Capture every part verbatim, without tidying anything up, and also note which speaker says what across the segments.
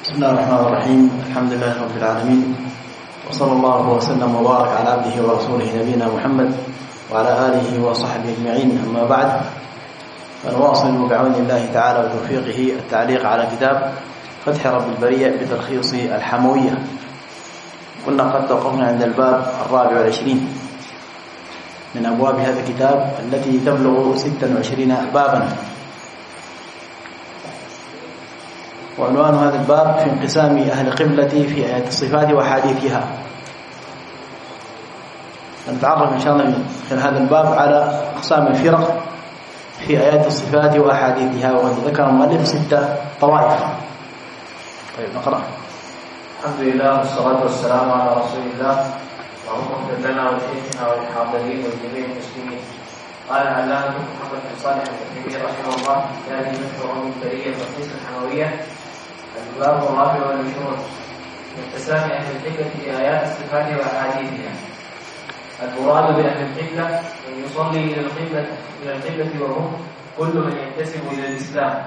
Speaker 1: بسم الله الرحمن الرحيم. الحمد لله رب العالمين، وصلى الله وسلم وبارك على عبده ورسوله نبينا محمد وعلى آله وصحبه أجمعين. أما بعد، فنواصل بعون الله تعالى وتوفيقه التعليق على كتاب فتح رب البرية بتلخيص الحموية. كنا قد توقفنا عند الباب الرابع والعشرين من أبواب هذا الكتاب التي تبلغ ستا وعشرين بابا، وعنوان هذا الباب في انقسام أهل القبلة في آيات الصفات وأحاديثها. نتعرف إن شاء الله من خلال هذا الباب على أقسام الفرق في آيات الصفات وأحاديثها، وقد ذكر المؤلف ستة طوائف. طيب نقرأ.
Speaker 2: الحمد لله والصلاة والسلام على رسول الله، اللهم اغفر لنا ولشيخنا وللحاضرين ولجميع المسلمين. قال العلامة محمد بن صالح العثيمين رحمه الله في كتابه فتح رب البرية تلخيص الحموية، الباب الرابع والعشرون من انقسام أهل القبلة في آيات الصفات وأحاديثها. المراد بأهل القبلة من يصلي إلى القبلة إلى القبلة وهم كل من ينتسب إلى الإسلام.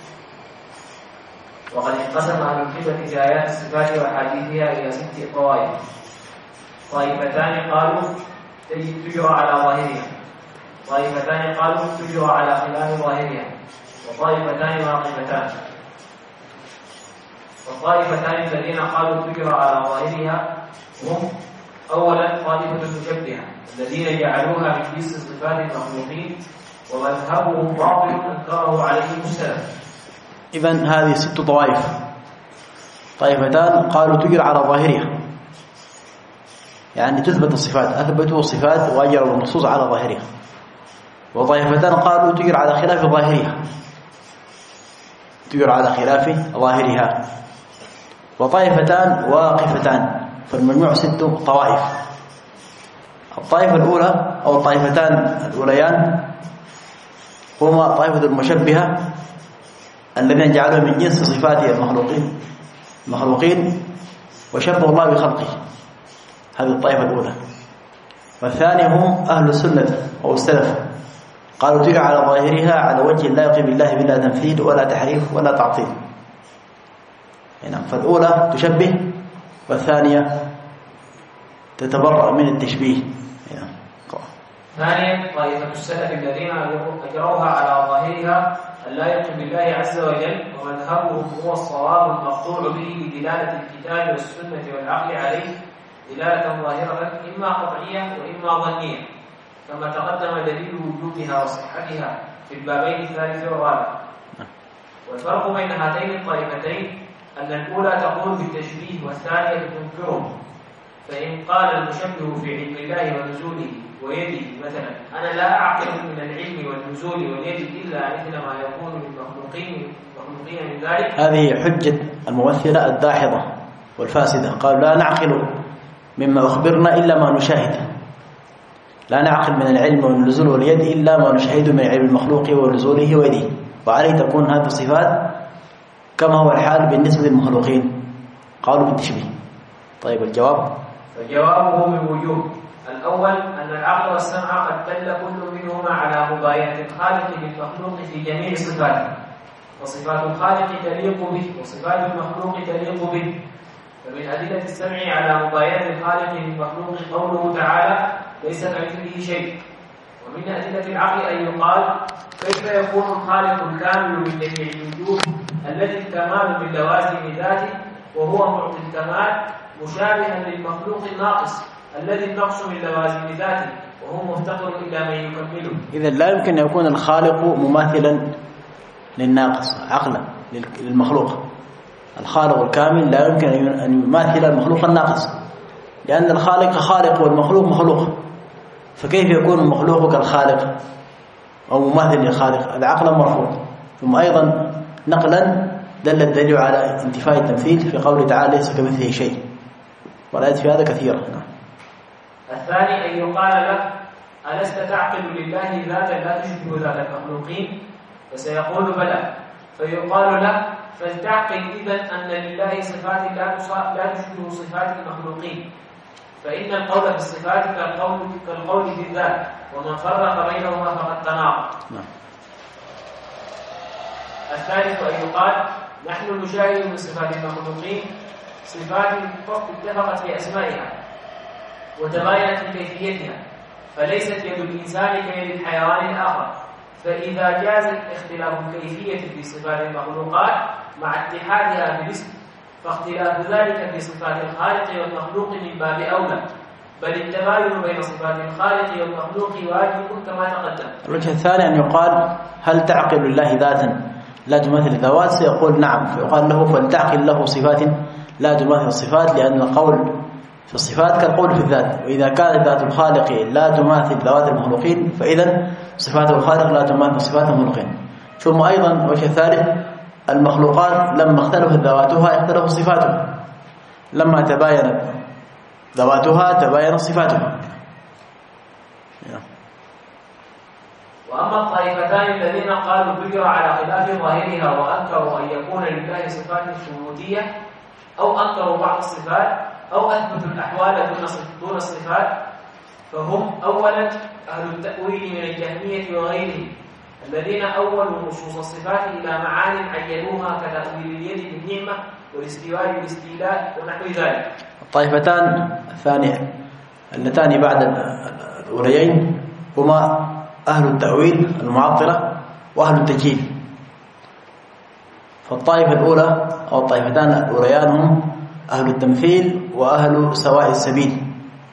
Speaker 2: وقد انقسم أهل القبلة في آيات الصفات وأحاديثها إلى ست طوائف. طائفتان قالوا تجرى على ظاهرها، طائفتان قالوا تجرى على خلاف ظاهرها، وطائفتان واقفتان. والطائفتان الذين قالوا تجرى على ظاهرها هم: أولا طائفة المشبهة الذين جعلوها من جنس صفات المخلوقين، ومذهبهم باطل أنكره عليهم السلف.
Speaker 1: إذن هذه ست طوائف. طائفتان قالوا تجرى على ظاهرها، يعني تثبت الصفات، أثبتوا الصفات وأجروا النصوص على ظاهرها. وطائفتان قالوا تجرى على خلاف ظاهرها، تجرى على خلاف ظاهرها. وطائفتان واقفتان، فالمجموع ست طوائف. الطائفة الأولى أو الطائفتان الأوليان هما طائفة المشبهة الذين جعلوا من جنس صفات المخلوقين المخلوقين وشبهوا الله بخلقه، هذه الطائفة الأولى. والثانية هم أهل السنة أو السلف، قالوا تجرى على ظاهرها على وجه لا يقيم بالله بلا تمثيل ولا تحريف ولا تعطيل. يعني فالأولى تشبه، والثانية تتبرأ من التشبيه.
Speaker 2: ثانيا طائفة السلف الذين أجروها على ظاهرها لا يقيم بالله عز وجل، ومذهبهم هو الصواب المقطوع به بدلالة الكتاب والسنة والعقل عليه دلالة ظاهرة إما قطعية وإما ظنية، كما تقدم دليل وجودها وصحتها في البابين الثالث والرابع. والفرق بين هاتين الطائفتين أن الأولى تقول بالتشبيه والثانية تنكره. فإن قال المشبه في علم الله ونزوله ويده مثلا: أنا لا أعقل من العلم والنزول واليد إلا مثل ما يكون من مخلوقين مخلوقين من ذلك،
Speaker 1: هذه حجة الممثلة الداحضة والفاسدة. قالوا لا نعقل مما أخبرنا إلا ما نشاهد، لا نعقل من العلم والنزول واليد إلا ما نشاهد من علم المخلوق ونزوله ويده، وعليه تكون هذه الصفات كما هو الحال بالنسبة للمخلوقين. قالوا بالتشبيه. طيب الجواب؟
Speaker 2: فجوابه من وجوه. الأول أن العقل والسمع قد دل كل منهما على مباينة الخالق للمخلوق في جميع صفاته، وصفات الخالق تليق به وصفات المخلوق تليق به. فمن أدلة السمع على مباينة الخالق للمخلوق قوله تعالى: ليس كمثله شيء. ومن أدلة العقل أن يقال: كيف يكون الخالق الكامل من جميع الوجوه الذي الكمال من لوازم ذاته وهو معطي الكمال مشابها للمخلوق الناقص الذي النقص من لوازم ذاته وهو مفتقر إلى من يكمله.
Speaker 1: إذا لا يمكن أن يكون الخالق مماثلا للناقص عقلا للمخلوق. الخالق الكامل لا يمكن أن يماثل المخلوق الناقص، لأن الخالق خالق والمخلوق مخلوق، فكيف يكون المخلوق كالخالق أو مماثل للخالق؟ هذا عقلا مرفوض. ثم أيضا نقلا دل الدليل على انتفاء التمثيل في قوله تعالى: ليس كمثله شيء، والآيات في هذا كثيرة.
Speaker 2: الثاني أن يقال له: ألست تعقل لله ذاتا لا تشبه ذات المخلوقين؟ فسيقول: بلى. فيقال له: فلتعقل إذن أن لله صفات لا تشبه صفات المخلوقين، فإن القول في الصفات كالقول كالقول في الذات، ومن فرق بينهما فقد تناقض. الثالث أن يقال: نحن نشاهد من صفات المخلوقين صفات اتفقت في أسمائها وتباينت في كيفيتها، فليست يد الإنسان كيد الحيوان الآخر، فإذا جاز اختلاف الكيفية في صفات المخلوقات مع اتحادها في الاسم، فاختلاف ذلك في صفات الخالق والمخلوق من باب أولى، بل التباين بين صفات الخالق والمخلوق واجب كما تقدم.
Speaker 1: الوجه الثاني أن يقال هل تعقل لله ذاتا لا تماثل الذوات؟ سيقول نعم، فيقال له فلتعقل له صفات لا تماثل الصفات، لأن القول في الصفات كالقول في الذات، وإذا كانت ذات الخالق لا تماثل ذوات المخلوقين فإذا صفات الخالق لا تماثل صفات المخلوقين. ثم أيضا الوجه الثالث المخلوقات لما اختلفت ذواتها اختلفت صفاتها، لما تباينت ذواتها تباينت صفاتها.
Speaker 2: وأما الطائفتان الذين قالوا فجر على خلاف ظاهرها وأنكروا أن يكون لله صفات ثبوتية أو أنكروا بعض الصفات أو أثبتوا الأحوال دون الصفات، فهم أولا أهل التأويل من الجهمية وغيرهم الذين أولوا نصوص الصفات إلى معان عينوها كتأويل اليد بالنعمة والاستواء بالاستيلاء ونحو ذلك.
Speaker 1: الطائفتان الثانية اللتان بعد الأوليين هما أهل التأويل المعطلة وأهل التجهيل. فالطائفة الأولى أو الطائفتان الأوليان هم أهل التمثيل وأهل سواء السبيل،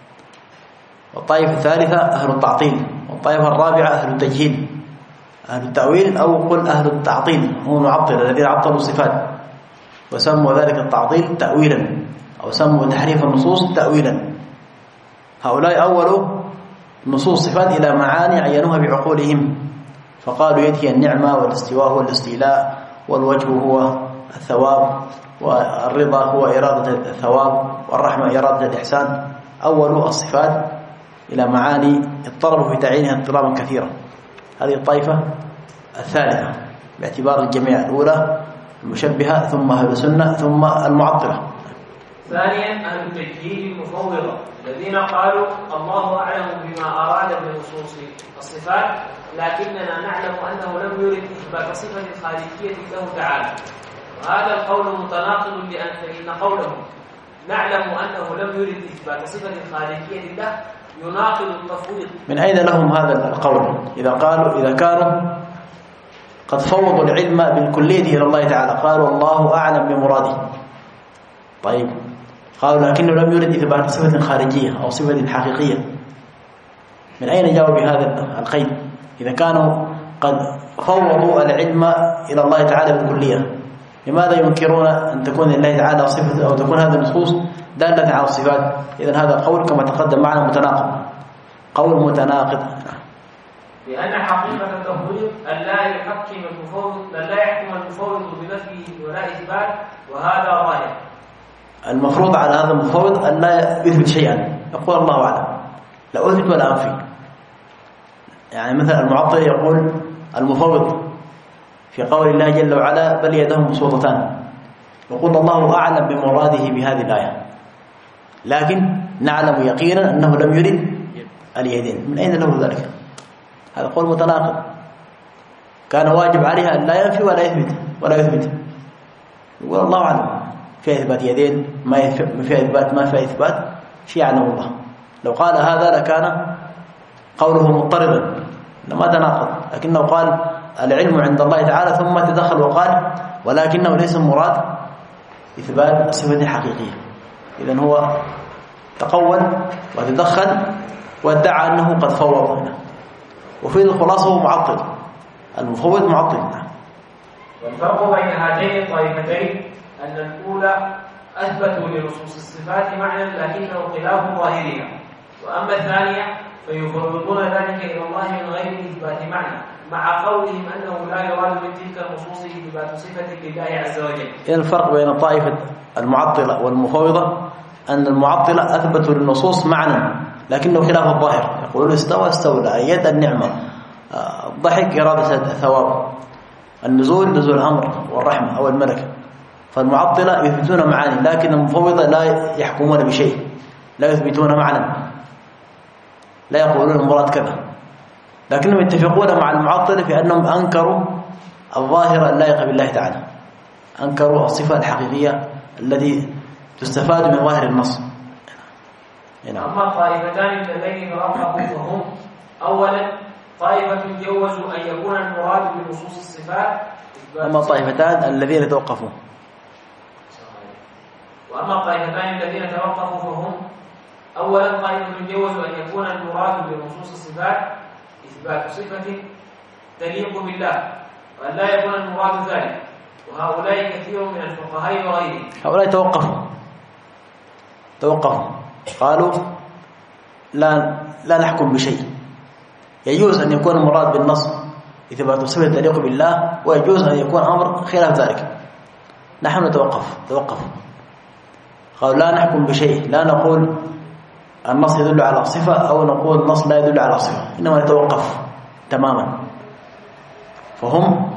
Speaker 1: والطائفة الثالثة أهل التعطيل، والطائفة الرابعة أهل التجهيل. أهل التأويل أو قل أهل التعطيل هم معطل الذين عطلوا الصفات وسموا ذلك التعطيل تأويلا أو سموا تحريف النصوص تأويلا. هؤلاء أولوا نصوص الصفات إلى معاني عينوها بعقولهم، فقالوا يد هي النعمة، والاستواء هو الاستيلاء، والوجه هو الثواب، والرضا هو إرادة الثواب، والرحمة إرادة الإحسان. أولوا الصفات إلى معاني اضطربوا في تعيينها اضطرابا كثيرا. هذه الطائفة الثالثة باعتبار الجميع، الأولى المشبهة، ثم أهل السنة، ثم المعطلة.
Speaker 2: ثانيا أهل التجهيل المفوضة الذين قالوا الله أعلم بما أراد بنصوص الصفات، لكننا نعلم أنه لم يرد إثبات صفة خالقية له تعالى. وهذا القول متناقض لأن فإن قولهم نعلم أنه لم يرد إثبات صفة خالقية له يناقض التفويض. من
Speaker 1: أين لهم هذا القول؟ إذا قالوا إذا كانوا قد فوضوا العلم بالكلية إلى الله تعالى، قالوا الله أعلم بمراده، طيب قالوا لكنه لم يرد إثبات صفة خارجية أو صفة حقيقية، من أين جاءوا بهذا القيد؟ إذا كانوا قد فوضوا العلم إلى الله تعالى بالكلية، لماذا ينكرون أن تكون لله تعالى صفة أو تكون هذه النصوص دالة على الصفات؟ إذن هذا القول كما تقدم معنا متناقض، قول متناقض.
Speaker 2: لأن حقيقة التفويض أن لا يحكم المفوض لا يحكم المفوض بنفي ولا إثبات، وهذا ظاهر.
Speaker 1: المفروض على هذا المفوض أن لا يثبت شيئا، يقول الله أعلم، لا أثبت ولا أنفي. يعني مثلا المعطل يقول المفوض في قول الله جل وعلا بل يداه مبسوطتان، يقول الله أعلم بمراده بهذه الآية، لكن نعلم يقينا أنه لم يرد اليدين. من أين له ذلك؟ هذا قول متناقض. كان واجب عليها أن لا ينفي ولا يثبت ولا يثبت، يقول الله أعلم، في إثبات يدين ما في إثبات ما في إثبات، في يعلم الله. لو قال هذا لكان قوله مضطردا لما تناقض، لكنه قال العلم عند الله تعالى ثم تدخل وقال ولكنه ليس المراد إثبات صفة حقيقية. إذن هو تقول وتدخل وادعى أنه قد فوض هنا، وفي الخلاصة هو معطل، المفوض معطل.
Speaker 2: والفرق بين هاتين الطائفتين أن الأولى أثبتوا لنصوص الصفات معنى لكنه خلاف ظاهرها، وأما الثانية فيفرضون ذلك إلى الله من غير إثبات معنى، مع قولهم أنه لا يراد من تلك النصوص إثبات صفة لله عز وجل.
Speaker 1: الفرق بين طائفة المعطلة والمفوضة أن المعطلة أثبتوا للنصوص معنى لكنه خلاف الظاهر، يقولون استوى استولى، يد النعمة، الضحك إرادة الثواب، النزول نزول الأمر والرحمة أو الملكة. فالمعطلة يثبتون معاني، لكن المفوضة لا يحكمون بشيء، لا يثبتون معنى، لا يقولون المراد كذا، لكنهم يتفقون مع المعطلة في أنهم أنكروا الظاهر اللائق بالله تعالى، أنكروا الصفة الحقيقية التي تستفاد من ظاهر النص.
Speaker 2: أما الطائفتان اللذين توقفوا فهم: أولا طائفة جوزوا أن يكون المراد بنصوص الصفات.
Speaker 1: أما الطائفتان الذين توقفوا
Speaker 2: وأما الطائفتان الذين توقفوا فهم: أولا طائفة جوزوا أن يكون المراد بنصوص الصفات إثبات صفة تليق بالله، وأن لا يكون المراد ذلك، وهؤلاء كثير من الفقهاء وغيرهم.
Speaker 1: هؤلاء توقفوا توقفوا قالوا لا لا نحكم بشيء، يجوز أن يكون المراد بالنص إثبات صفة تليق بالله، ويجوز أن يكون أمر خلاف ذلك. نحن نتوقف توقف قالوا لا نحكم بشيء، لا نقول النص يدل على صفة أو نقول النص لا يدل على صفة، إنما نتوقف تماما. فهم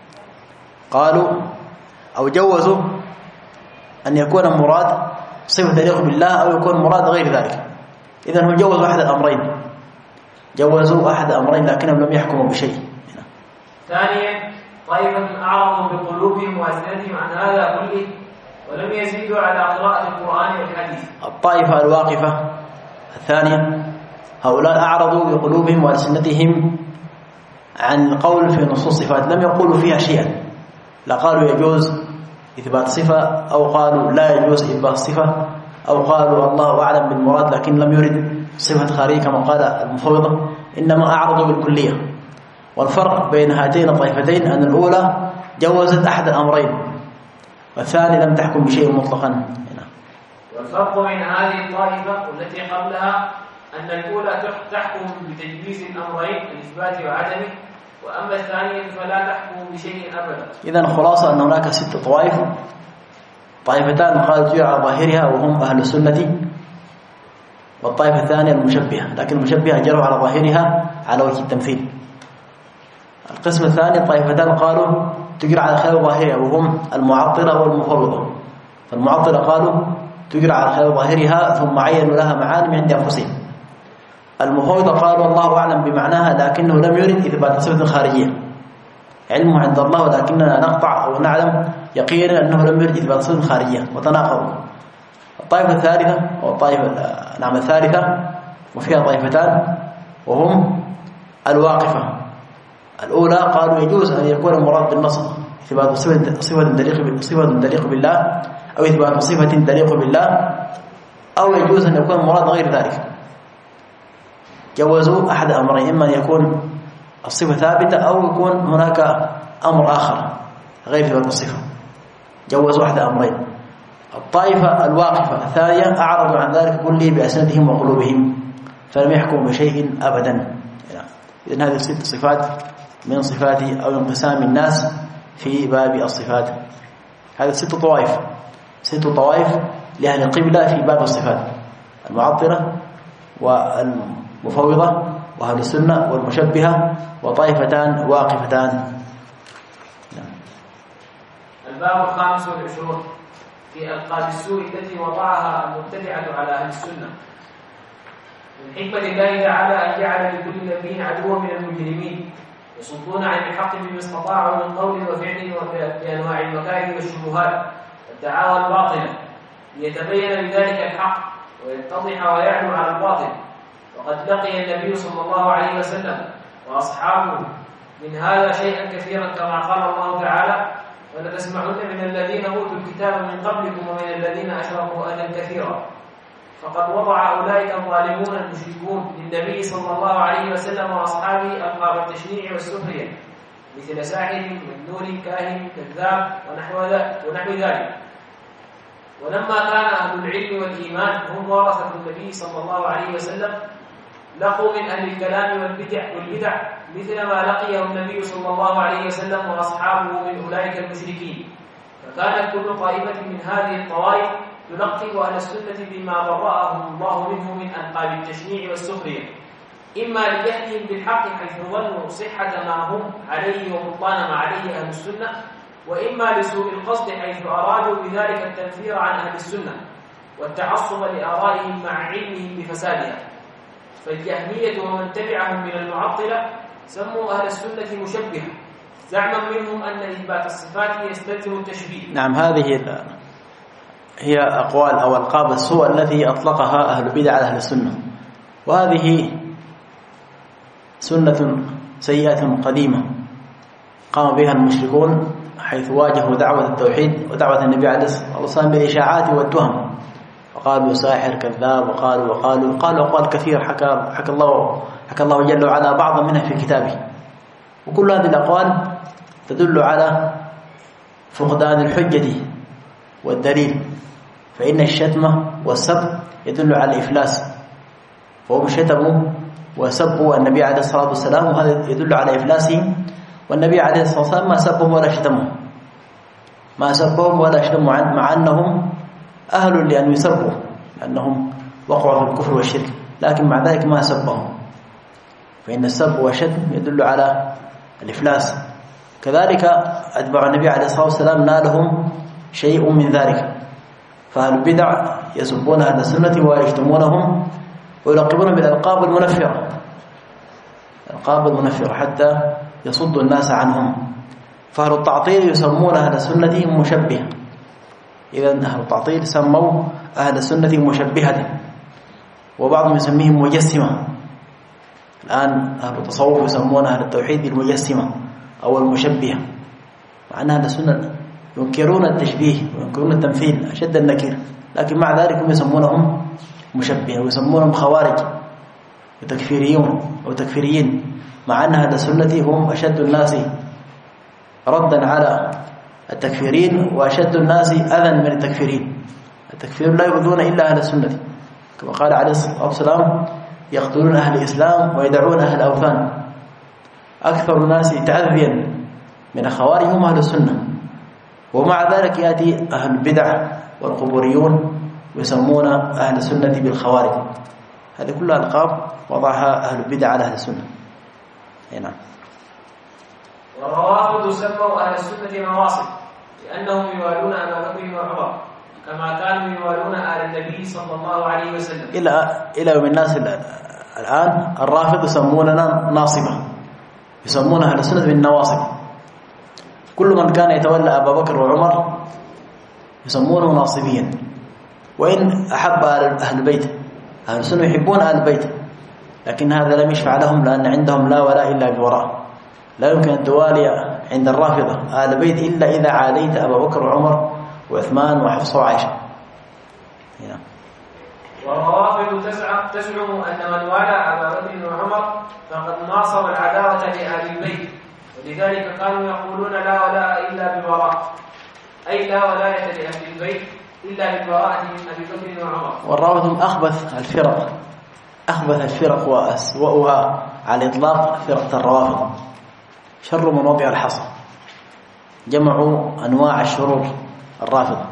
Speaker 1: قالوا أو جوزوا أن يكون المراد صفة تليق بالله أو يكون مراد غير ذلك. إذن هم جوزوا أحد الأمرين، جوزوا أحد الأمرين لكنهم لم يحكموا بشيء.
Speaker 2: ثانيا طائفة أعرضوا بقلوبهم وألسنتهم عن هذا كله ولم يزيدوا على قراءة القرآن والحديث.
Speaker 1: الطائفة الواقفة الثانية هؤلاء أعرضوا بقلوبهم وألسنتهم عن القول في نصوص الصفات، لم يقولوا فيها شيئا، لا قالوا يجوز إثبات صفة أو قالوا لا يجوز إثبات صفة أو قالوا الله أعلم بالمراد لكن لم يرد صفة خارجية كما قال المفوضة، إنما أعرضوا بالكلية. والفرق بين هاتين الطائفتين أن الأولى جوزت أحد الأمرين والثاني لم تحكم بشيء مطلقا.
Speaker 2: والفرق بين هذه الطائفة والتي قبلها أن الأولى تحكم بتجويز الأمرين الإثبات وعدمه، وأما الثانية فلا تحكم بشيء أبدا.
Speaker 1: إذن خلاصة أن هناك ست طوائف، طائفتان قالوا تجرى على ظاهرها وهم أهل السنة، والطائفة الثانية المشبهة، لكن المشبهة جروا على ظاهرها على وجه التمثيل. القسم الثاني طائفتان قالوا تجرى على خلاف ظاهرها وهم المعطلة والمفوضة. فالمعطلة قالوا تجرى على خلاف ظاهرها ثم عينوا لها معاني من عند أنفسهم. المفوضة قالوا الله أعلم بمعناها لكنه لم يرد إثبات صفة خارجية، علمه عند الله ولكننا نقطع أو نعلم يقينا أنه لم يرد إثبات صفة خارجية، وتناقضوا. الطائفة الثالثة أو الطائفة نعم الثالثة وفيها طائفتان وهم الواقفة. الأولى قالوا يجوز أن يكون المراد بالنص إثبات صفة صفة تليق صفة تليق بالله أو إثبات صفة تليق بالله، أو يجوز أن يكون المراد غير ذلك. جوزوا أحد أمرين، إما أن يكون الصفة ثابتة أو يكون هناك أمر آخر غير ثبات الصفة. جوزوا أحد أمرين. الطائفة الواقفة الثانية أعرضوا عن ذلك كله بأسنتهم وقلوبهم، فلم يحكموا بشيء أبدا. إذن هذه الست صفات من صفات أو انقسام الناس في باب الصفات. هذه ست طوائف، ست طوائف لأهل القبلة في باب الصفات: المعطلة والمفوضة وأهل السنة والمشبهة، وطائفتان واقفتان.
Speaker 2: الباب الخامس والعشرون في ألقاب السوء التي وضعها المبتدعة على أهل السنة. من حكمة الله تعالى أن جعل لكل نبي عدوا من المجرمين يصدون عن الحق بما استطاعوا من قول وفعل بأنواع المكائد والشبهات والدعاوى الباطلة، ليتبين بذلك الحق ويتضح ويعلو على الباطل. وقد لقي النبي صلى الله عليه وسلم وأصحابه من هذا شيئا كثيرا، كما قال الله تعالى: ولتسمعن من الذين أوتوا الكتاب من قبلكم ومن الذين أشركوا أذى كثيرا. فقد وضع أولئك الظالمون المشركون للنبي صلى الله عليه وسلم وأصحابه ألقاب التشنيع والسخرية مثل ساحر، مجنون، كاهن، كذاب ونحو ذلك. ولما كان أهل العلم والإيمان هم ورثة النبي صلى الله عليه وسلم، لقوا من أهل الكلام والبدع والبدع مثل ما لقيه النبي صلى الله عليه وسلم وأصحابه من أولئك المشركين. فكانت كل طائفة من هذه الطوائف تلقب أهل السنة بما برأهم الله منه من ألقاب التشنيع والسخرية، إما لجهلهم بالحق حيث ظنوا صحة ما هم عليه وبطلان ما عليه أهل السنة، وإما لسوء القصد حيث أرادوا بذلك التنفير عن أهل السنة والتعصب لآرائهم مع علمهم بفسادها. فالجهمية ومن تبعهم من المعطلة سموا أهل السنة مشبهة، زعما منهم أن إثبات الصفات يستلزم التشبيه.
Speaker 1: نعم، هذه هي أقوال أو ألقاب السوء التي أطلقها أهل البدع على أهل السنة، وهذه سنة سيئة قديمة قام بها المشركون حيث واجهوا دعوة التوحيد ودعوة النبي عليه الصلاة والسلام بالإشاعات والتهم، وقالوا ساحر كذاب، وقالوا وقالوا وقالوا أقوال كثير حكى حكى الله حكى الله جل وعلا بعضا منها في كتابه. وكل هذه الأقوال تدل على فقدان الحجة والدليل، فإن الشتم والسب يدل على الإفلاس، فهم شتموا وسبوا النبي عليه الصلاة والسلام، وهذا يدل على إفلاسهم. والنبي عليه الصلاة والسلام ما سبهم ولا شتمهم ما سبهم ولا شتموا مع أنهم أهل لأن يسبوا لأنهم وقعوا في الكفر والشرك، لكن مع ذلك ما سبهم، فإن السب والشتم يدل على الإفلاس. كذلك أتباع النبي عليه الصلاة والسلام نالهم شيء من ذلك، فأهل البدع يسبون أهل السنة ويشتمونهم ويلقبونهم بالألقاب المنفرة الألقاب المنفرة حتى يصد الناس عنهم. فأهل التعطيل يسمون أهل السنة مشبهة، إذن أهل التعطيل سموا أهل السنة مشبهة، وبعضهم يسميهم مجسمة. الآن أهل التصوف يسمون أهل التوحيد المجسمة أو المشبهة، مع أن أهل السنة ينكرون التشبيه وينكرون التمثيل أشد النكير، لكن مع ذلك هم يسمونهم مشبهة ويسمونهم خوارج وتكفيريون وتكفيريين، مع أن أهل السنة هم أشد الناس ردا على التكفيرين وأشد الناس أذى من التكفيرين. التكفير لا يؤذون إلا أهل السنة، كما قال عليه الصلاة والسلام يقتلون أهل الإسلام ويدعون أهل الأوثان. أكثر الناس تعذيا من الخوارج هم أهل السنة، ومع ذلك يأتي أهل البدع والقبوريون ويسمون أهل السنة بالخوارج. هذه كلها ألقاب وضعها أهل البدع على أهل السنة. نعم.
Speaker 2: والروافض سموا أهل السنة نواصب لأنهم يوالون أبا بكر وعمر كما كانوا يوالون آل النبي صلى الله عليه وسلم.
Speaker 1: إلى إلى يوم الناس الآن الرافض يسموننا ناصبة، يسمون أهل السنة بالنواصب. كل من كان يتولى أبا بكر وعمر يسمونه ناصبيا، وإن أحب أهل البيت. أهل السنة يحبون أهل البيت، لكن هذا لم يشفع لهم، لأن عندهم لا ولاء إلا بوراء. لا يمكن أن توالي عند الرافضة أهل البيت إلا إذا عاديت أبا بكر وعمر وعثمان وحفصة وعائشة. هنا.
Speaker 2: والروافض تزعم تزعم أن من والى أبا بكر وعمر فقد ناصب العداوة لأهل البيت، ولذلك كانوا يقولون لا ولاء إلا بوراء، أي لا ولاية لأهل البيت إلا بالبراءة من أبي بكر وعمر.
Speaker 1: والروافض هم أخبث الفرق أخبث الفرق وأسوأها على الإطلاق فرقة الروافض، شر من وضع الحصى، جمعوا أنواع الشرور الرافضة.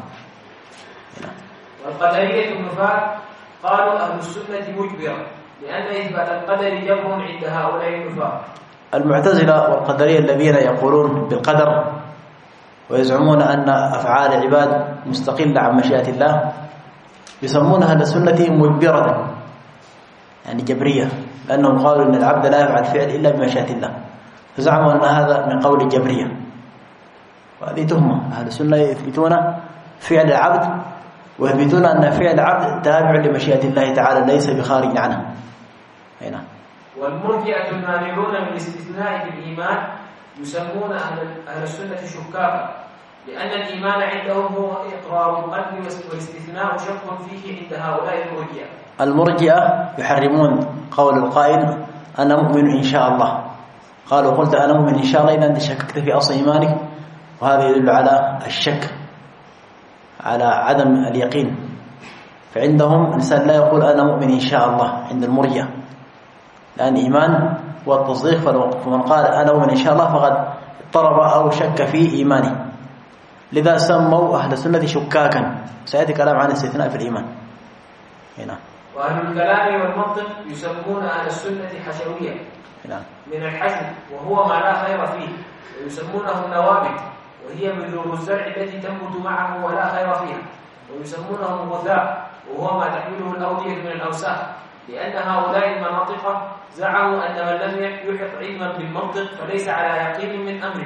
Speaker 2: والقدرية النفاة قالوا أهل السنة مجبرة لأن إثبات القدر جبر عند هؤلاء النفاة.
Speaker 1: المعتزلة والقدرية الذين يقولون بالقدر ويزعمون أن أفعال العباد مستقلة عن مشيئة الله يسمون أهل السنة مجبرة، يعني جبرية، لأنهم قالوا أن العبد لا يفعل فعل إلا بمشيئة الله، فزعموا أن هذا من قول الجبرية، وهذه تهمة. أهل السنة يثبتون فعل العبد ويثبتون أن فعل العبد تابع لمشيئة الله تعالى ليس بخارج عنها. هنا.
Speaker 2: والمرجئة المانعون من الاستثناء في الإيمان يسمون أهل, أهل السنة شكاكا، لأن الإيمان عندهم هو إقرار القلب والاستثناء شك فيه عند هؤلاء المرجئة.
Speaker 1: المرجئة يحرمون قول القائل أنا مؤمن إن شاء الله، قالوا قلت أنا مؤمن إن شاء الله إذا أنت شككت في أصل إيمانك، وهذا يدل على الشك، على عدم اليقين. فعندهم الإنسان لا يقول أنا مؤمن إن شاء الله عند المرجئة، لأن إيمان هو التصديق، فمن قال أنا مؤمن إن شاء الله فقد اضطرب أو شك في إيمانه، لذا سموا أهل السنة شكاكا. سيأتي كلام عن الاستثناء في الإيمان. هنا.
Speaker 2: وأهل الكلام والمنطق يسمون أهل السنة حشوية من الحشو، وهو ما لا خير فيه، ويسمونه النوابت، وهي بذور الزرع التي تنبت معه ولا خير فيها، ويسمونه الغثاء، وهو ما تحمله الأودية من الأوساخ، لأن هؤلاء المناطق زعموا أن من لم يحط علما بالمنطق فليس على يقين من أمره،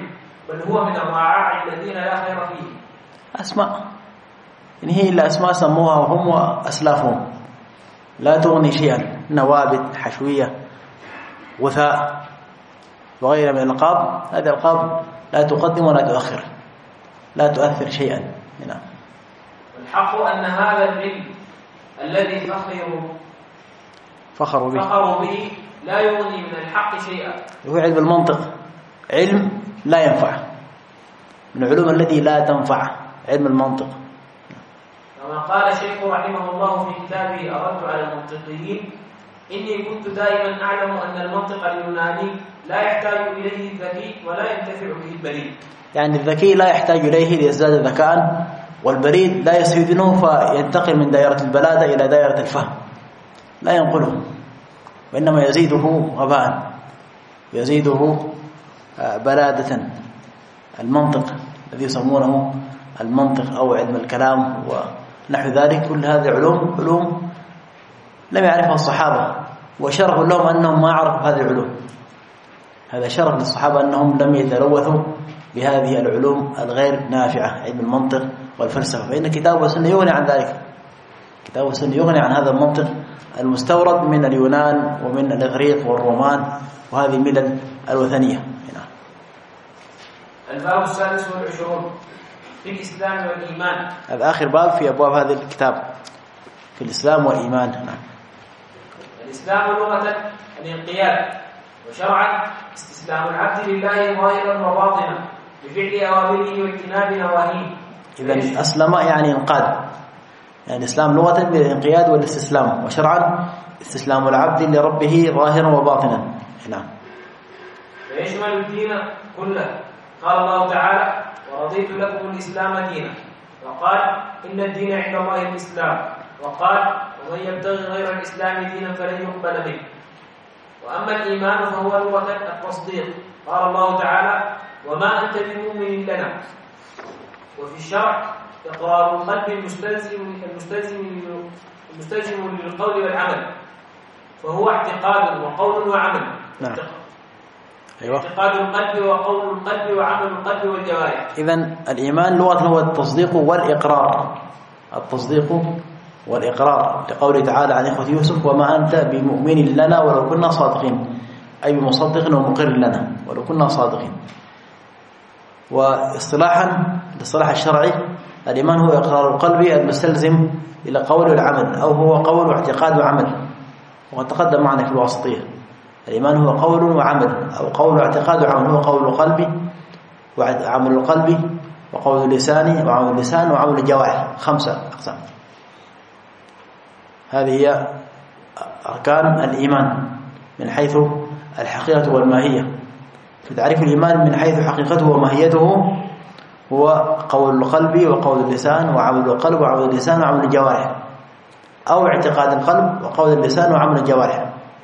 Speaker 2: بل هو من الرعاع الذين لا خير فيه.
Speaker 1: أسماء إن هي إلا أسماء سموها هم وأسلافهم، لا تغني شيئا، نوابت، حشوية، وثاء وغيرها من الألقاب. هذه الألقاب لا تقدم ولا تؤخر، لا تؤثر شيئا. نعم.
Speaker 2: والحق أن هذا العلم الذي فخروا
Speaker 1: فخروا به
Speaker 2: فخروا به لا يغني من الحق شيئا.
Speaker 1: هو علم المنطق، علم لا ينفع، من العلوم التي لا تنفع علم المنطق.
Speaker 2: كما قال الشيخ رحمه الله في كتابه أردت على المنطقيين: إني كنت دائما أعلم أن المنطق اليوناني لا يحتاج إليه الذكي ولا ينتفع به البليد. يعني
Speaker 1: الذكي لا يحتاج إليه ليزداد ذكاء، والبليد لا يستفيدنه فينتقل من دائرة البلادة إلى دائرة الفهم، لا ينقله، وإنما يزيده غباء، يزيده بلادة. المنطق الذي يسمونه المنطق أو علم الكلام ونحو ذلك، كل هذه علوم علوم لم يعرفها الصحابة، وشرف لهم أنهم ما عرفوا هذه العلوم. هذا شرف للصحابة أنهم لم يتلوثوا بهذه العلوم الغير نافعة، علم المنطق والفلسفة، فإن كتاب والسنة يغني عن ذلك. كتاب والسنة يغني عن هذا المنطق المستورد من اليونان ومن الإغريق والرومان وهذه الملل الوثنية.
Speaker 2: الباب السادس والعشرون في الإسلام والإيمان.
Speaker 1: هذا آخر باب في أبواب هذا الكتاب، في الإسلام والإيمان. نعم.
Speaker 2: الإسلام لغة الانقياد، وشرعا استسلام العبد لله ظاهرا وباطنا بفعل أوامره واجتناب نواهيه.
Speaker 1: إذا أسلم يعني انقاد، يعني الإسلام لغة بالانقياد والاستسلام، وشرعا استسلام العبد لربه ظاهرا وباطنا. نعم.
Speaker 2: ويشمل الدين كله. قال الله تعالى: ورضيت لكم الإسلام دينا، وقال: إن الدين عند الله الإسلام، وقال: ومن يبتغي غير الإسلام دينا فلن يقبل منه. وأما الإيمان فهو لغة التصديق. قال الله تعالى: وما أنت بمؤمن لنا. وفي الشرع إقرار القلب المستلزم المستلزم المستلزم للقول والعمل، فهو اعتقاد وقول وعمل.
Speaker 1: نعم. أيوة.
Speaker 2: اعتقاد القلب وقول القلب وعمل القلب والجوارح.
Speaker 1: إذن الإيمان لغة هو التصديق والإقرار، التصديق والإقرار، لقوله تعالى عن إخوة يوسف: وما أنت بمؤمن لنا ولو كنا صادقين، أي بمصدق ومقر لنا ولو كنا صادقين. واصطلاحا الاصطلاح الشرعي الإيمان هو إقرار القلب المستلزم إلى قول والعمل، أو هو قول واعتقاد وعمل، وقد تقدم معنا في الواسطية. الإيمان هو قول وعمل، أو قول واعتقاد وعمل. هو قول القلب وعمل القلب وقول اللسان وعمل اللسان وعمل الجوارح، خمسة أقسام. هذه هي أركان الإيمان من حيث الحقيقة والماهية. في تعريف الإيمان من حيث حقيقته وماهيته هو قول القلب وقول اللسان وعمل القلب وعمل اللسان وعمل الجوارح، أو اعتقاد القلب وقول اللسان وعمل الجوارح.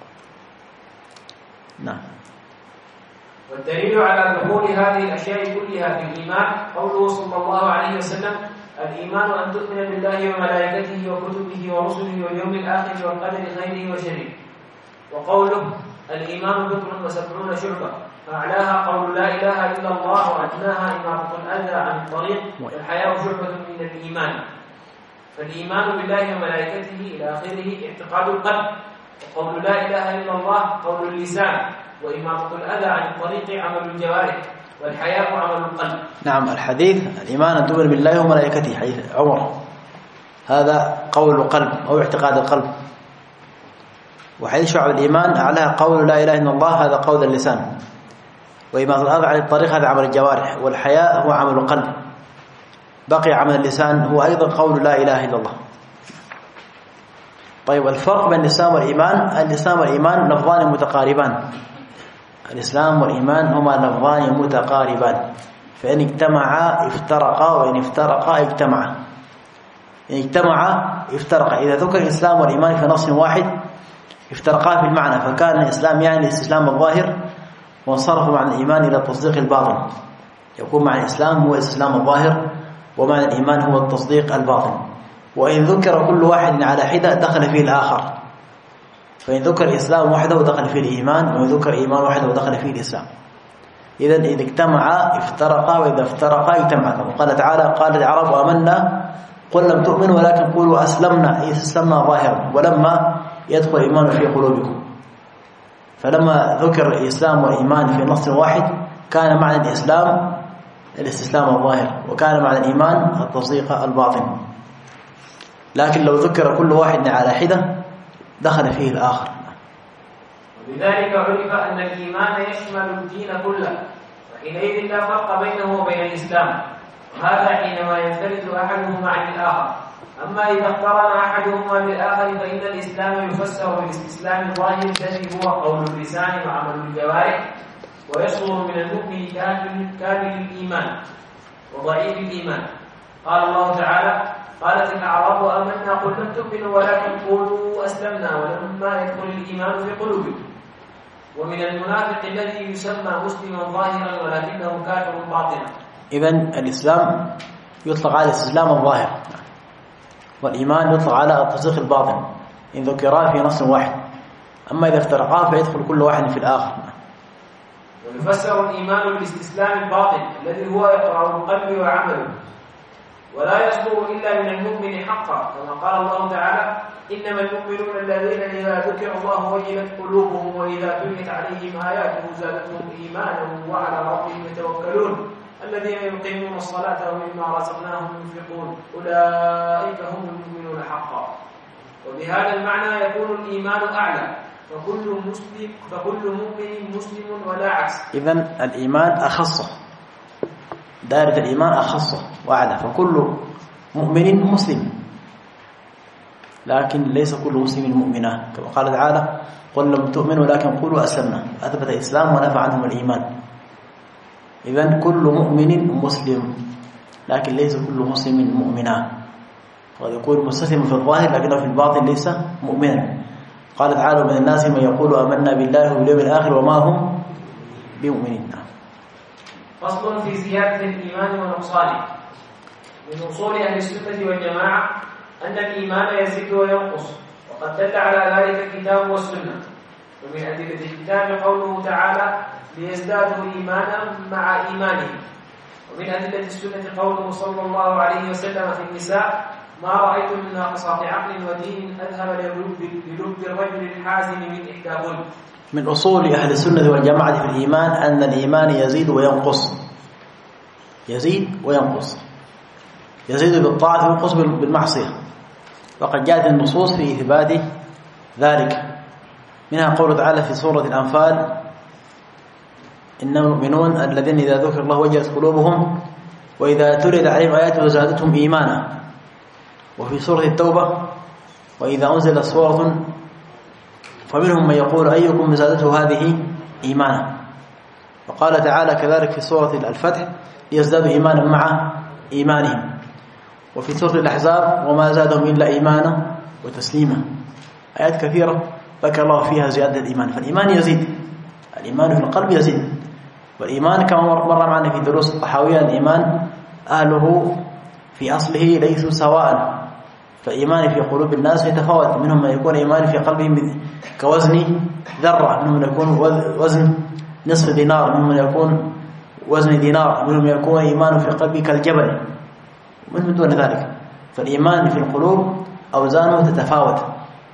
Speaker 1: نعم.
Speaker 2: والدليل على دخول هذه الأشياء كلها في الإيمان قوله صلى الله عليه وسلم: الإيمان أن تؤمن بالله وملائكته وكتبه ورسله واليوم الآخر والقدر خيره وشره. وقوله: الإيمان بضع وسبعون شعبة، أعلاها قول لا إله إلا الله، وأدناها إماطة الأذى عن الطريق، والحياء شعبة من الإيمان. فالإيمان بالله وملائكته إلى آخره اعتقاد القلب، وقول لا إله إلا الله قول اللسان، وإماطة الأذى عن الطريق عمل الجوارح، والحياء عمل القلب.
Speaker 1: نعم. الحديث الإيمان أن تؤمن بالله وملائكته، حديث عمر، هذا قول القلب أو اعتقاد القلب. وحديث شعب الإيمان أعلاها قول لا إله إلا الله، هذا قول اللسان. وإماطة الأذى عن الطريق هذا عمل الجوارح. والحياء هو عمل القلب. بقي عمل اللسان هو أيضا قول لا إله إلا الله. طيب، الفرق بين الإسلام والإيمان: الإسلام والإيمان لفظان متقاربان. الإسلام والإيمان هما لفظان متقاربان، فإن اجتمعا افترقا، وإن افترقا اجتمعا. إن اجتمعا افترقا، إذا ذكر الإسلام والإيمان في نص واحد افترقا في المعنى، فكان الإسلام يعني الاستسلام الظاهر، وانصرفوا معنى الإيمان إلى التصديق الباطن. يكون معنى الإسلام هو الاستسلام الظاهر، ومعنى الإيمان هو التصديق الباطن. وإن ذكر كل واحد على حدة دخل فيه الآخر، فإن ذكر الإسلام وحده دخل فيه الإيمان، وإن ذكر الإيمان وحده دخل فيه الإسلام. إذن إذا اجتمعا افترقا وإذا افترقا اجتمعا. وقال تعالى قال العرب آمنا قل لم تؤمنوا ولكن قولوا أسلمنا أي أسلمنا ظاهرا ولما يدخل الإيمان في قلوبكم. فلما ذكر الإسلام والإيمان في نص واحد كان معنى الإسلام الاستسلام الظاهر، وكان معنى الإيمان التصديق الباطن. لكن لو ذكر كل واحد على حدة دخل فيه الآخر.
Speaker 2: وبذلك عرف أن الإيمان يشمل الدين كله، وحينئذ لا فرق بينه وبين الإسلام، وهذا حينما ينفرد أحدهما عن الآخر. أما إذا اقترن أحدهما بالآخر فإن الإسلام يفسر بالاستسلام الظاهر الذي هو قول اللسان وعمل الجوارح، ويصدر من المؤمن كامل الإيمان وضعيف الإيمان. قال الله تعالى قالت الأعراب آمنا قل لم تؤمنوا ولكن قولوا أسلمنا ولما يدخل الإيمان في قلوبكم. ومن المنافق الذي يسمى مسلما ظاهرا ولكنه كافر باطنا.
Speaker 1: إذن الإسلام يطلق على الاستسلام الظاهر، والإيمان يطلق على التصديق الباطن إن ذكرا في نص واحد. أما إذا افترقا فيدخل كل واحد في الآخر.
Speaker 2: ويفسر الإيمان بالاستسلام الباطن الذي هو إقرار القلب وعمله، ولا يصدر إلا من المؤمن حقا، كما قال الله تعالى إنما المؤمنون الذين إذا ذكر الله وجلت قلوبهم وإذا تليت عليهم آياته زادتهم إيمانا وعلى ربهم يتوكلون الذين يقيمون الصلاة ومما رزقناهم ينفقون أولئك هم المؤمنون حقا. وبهذا المعنى يكون الإيمان أعلى، فكل مسلم فكل مؤمن مسلم ولا عكس.
Speaker 1: إذن الإيمان أخص، دائرة الإيمان أخص وأعلى، فكل مؤمن مسلم، لكن ليس كل مسلم مؤمنا، كما قال تعالى قل لم تؤمنوا ولكن قولوا أسلمنا، أثبت الإسلام ونفى عنهم الإيمان. إذن كل مؤمن مسلم، لكن ليس كل مسلم مؤمنا، قد يكون مستسلم في الظاهر لكنه في الباطن ليس مؤمنا. قال تعالى من الناس من يقول آمنا بالله واليوم الآخر وما هم بمؤمنين.
Speaker 2: فصل في زيادة الإيمان ونقصانه. من أصول أهل السنة والجماعة أن الإيمان يزيد وينقص، وقد دل على ذلك الكتاب والسنة. ومن أدلة الكتاب قوله تعالى ليزدادوا إيمانا مع إيمانهم. ومن أدلة السنة قوله صلى الله عليه وسلم في النساء ما رأيت من ناقصات عقل ودين أذهب للب الرجل الحازم من إحداهن.
Speaker 1: من أصول أهل السنة والجماعة في الإيمان أن الإيمان يزيد وينقص، يزيد وينقص، يزيد بالطاعة وينقص بالمعصية، وقد جاءت النصوص في إثبات ذلك. منها قوله تعالى في سورة الأنفال إنما المؤمنون الذين إذا ذكر الله وجلت قلوبهم وإذا تليت عليهم آياته زادتهم إيمانا. وفي سورة التوبة وإذا أنزل سورة فمنهم من يقول أيكم زادته هذه إيمانا. وقال تعالى كذلك في سورة الفتح ليزدادوا إيمانا مع إيمانهم. وفي سورة الأحزاب وما زادهم إلا إيمانا وتسليما. آيات كثيرة ذكر الله فيها زيادة الإيمان. فالإيمان يزيد، الإيمان في القلب يزيد. والإيمان كما مر معنا في دروس الطحاوية الإيمان أهله في أصله ليسوا سواء، فإيمان في قلوب الناس يتفاوت، منهم من يكون إيمان في قلبهم كوزن ذرة، منهم من يكون وزن نصف دينار، منهم من يكون وزن دينار، منهم من يكون إيمان في قلبه كالجبل، ومن دون ذلك. فالإيمان في القلوب أوزانه تتفاوت.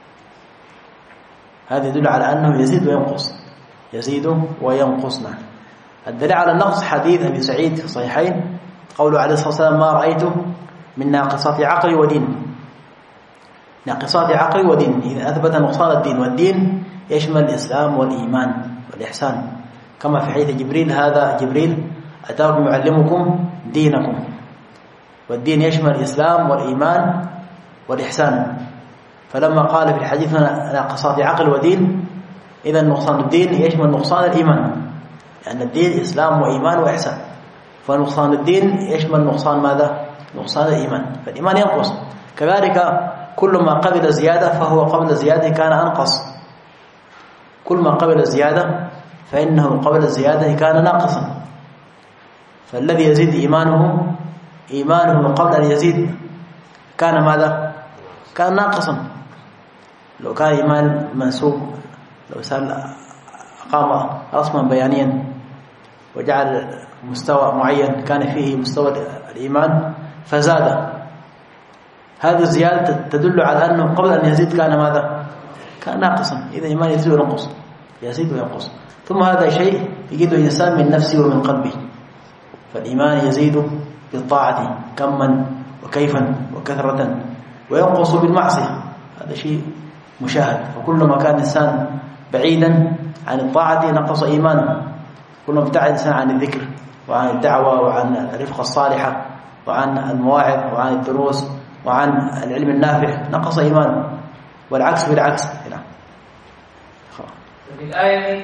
Speaker 1: هذا يدل على أنه يزيد وينقص، يزيد وينقصنا. الدليل على النقص حديث أبي سعيد في الصحيحين قوله عليه الصلاة والسلام ما رأيته من ناقصات عقل ودين. ناقصات عقل ودين إذا أثبت نقصان الدين، والدين يشمل الإسلام والإيمان والإحسان، كما في حديث جبريل هذا جبريل أتاكم يعلمكم دينكم. والدين يشمل الإسلام والإيمان والإحسان. فلما قال في الحديث ناقصات عقل ودين إذا نقصان الدين يشمل نقصان الإيمان، لأن الدين إسلام وإيمان وإحسان. فنقصان الدين يشمل نقصان ماذا؟ نقصان الإيمان. فالإيمان ينقص. كذلك كل ما قبل زيادة فهو قبل زيادة كان أنقص، كل ما قبل زيادة فإنه قبل الزيادة كان ناقصا. فالذي يزيد إيمانه إيمانه قبل أن يزيد كان ماذا؟ كان ناقصا. لو كان إيمان منسوب، لو سأل أقام رسما بيانيا وجعل مستوى معين كان فيه مستوى الإيمان فزاد. هذه الزيادة تدل على أنه قبل أن يزيد كان ماذا؟ كان ناقصا. إذا الإيمان يزيد وينقص، يزيد وينقص. ثم هذا شيء يجده الإنسان من نفسه ومن قلبه. فالإيمان يزيد بالطاعة كما وكيفا وكثرة، وينقص بالمعصية. هذا شيء مشاهد. وكلما كان الإنسان بعيدا عن الطاعة نقص إيمانه، كلما ابتعد الإنسان عن الذكر وعن الدعوة وعن الرفقة الصالحة وعن المواعظ وعن الدروس وعن العلم النافع نقص إيمانه، والعكس بالعكس. نعم.
Speaker 2: ففي الآية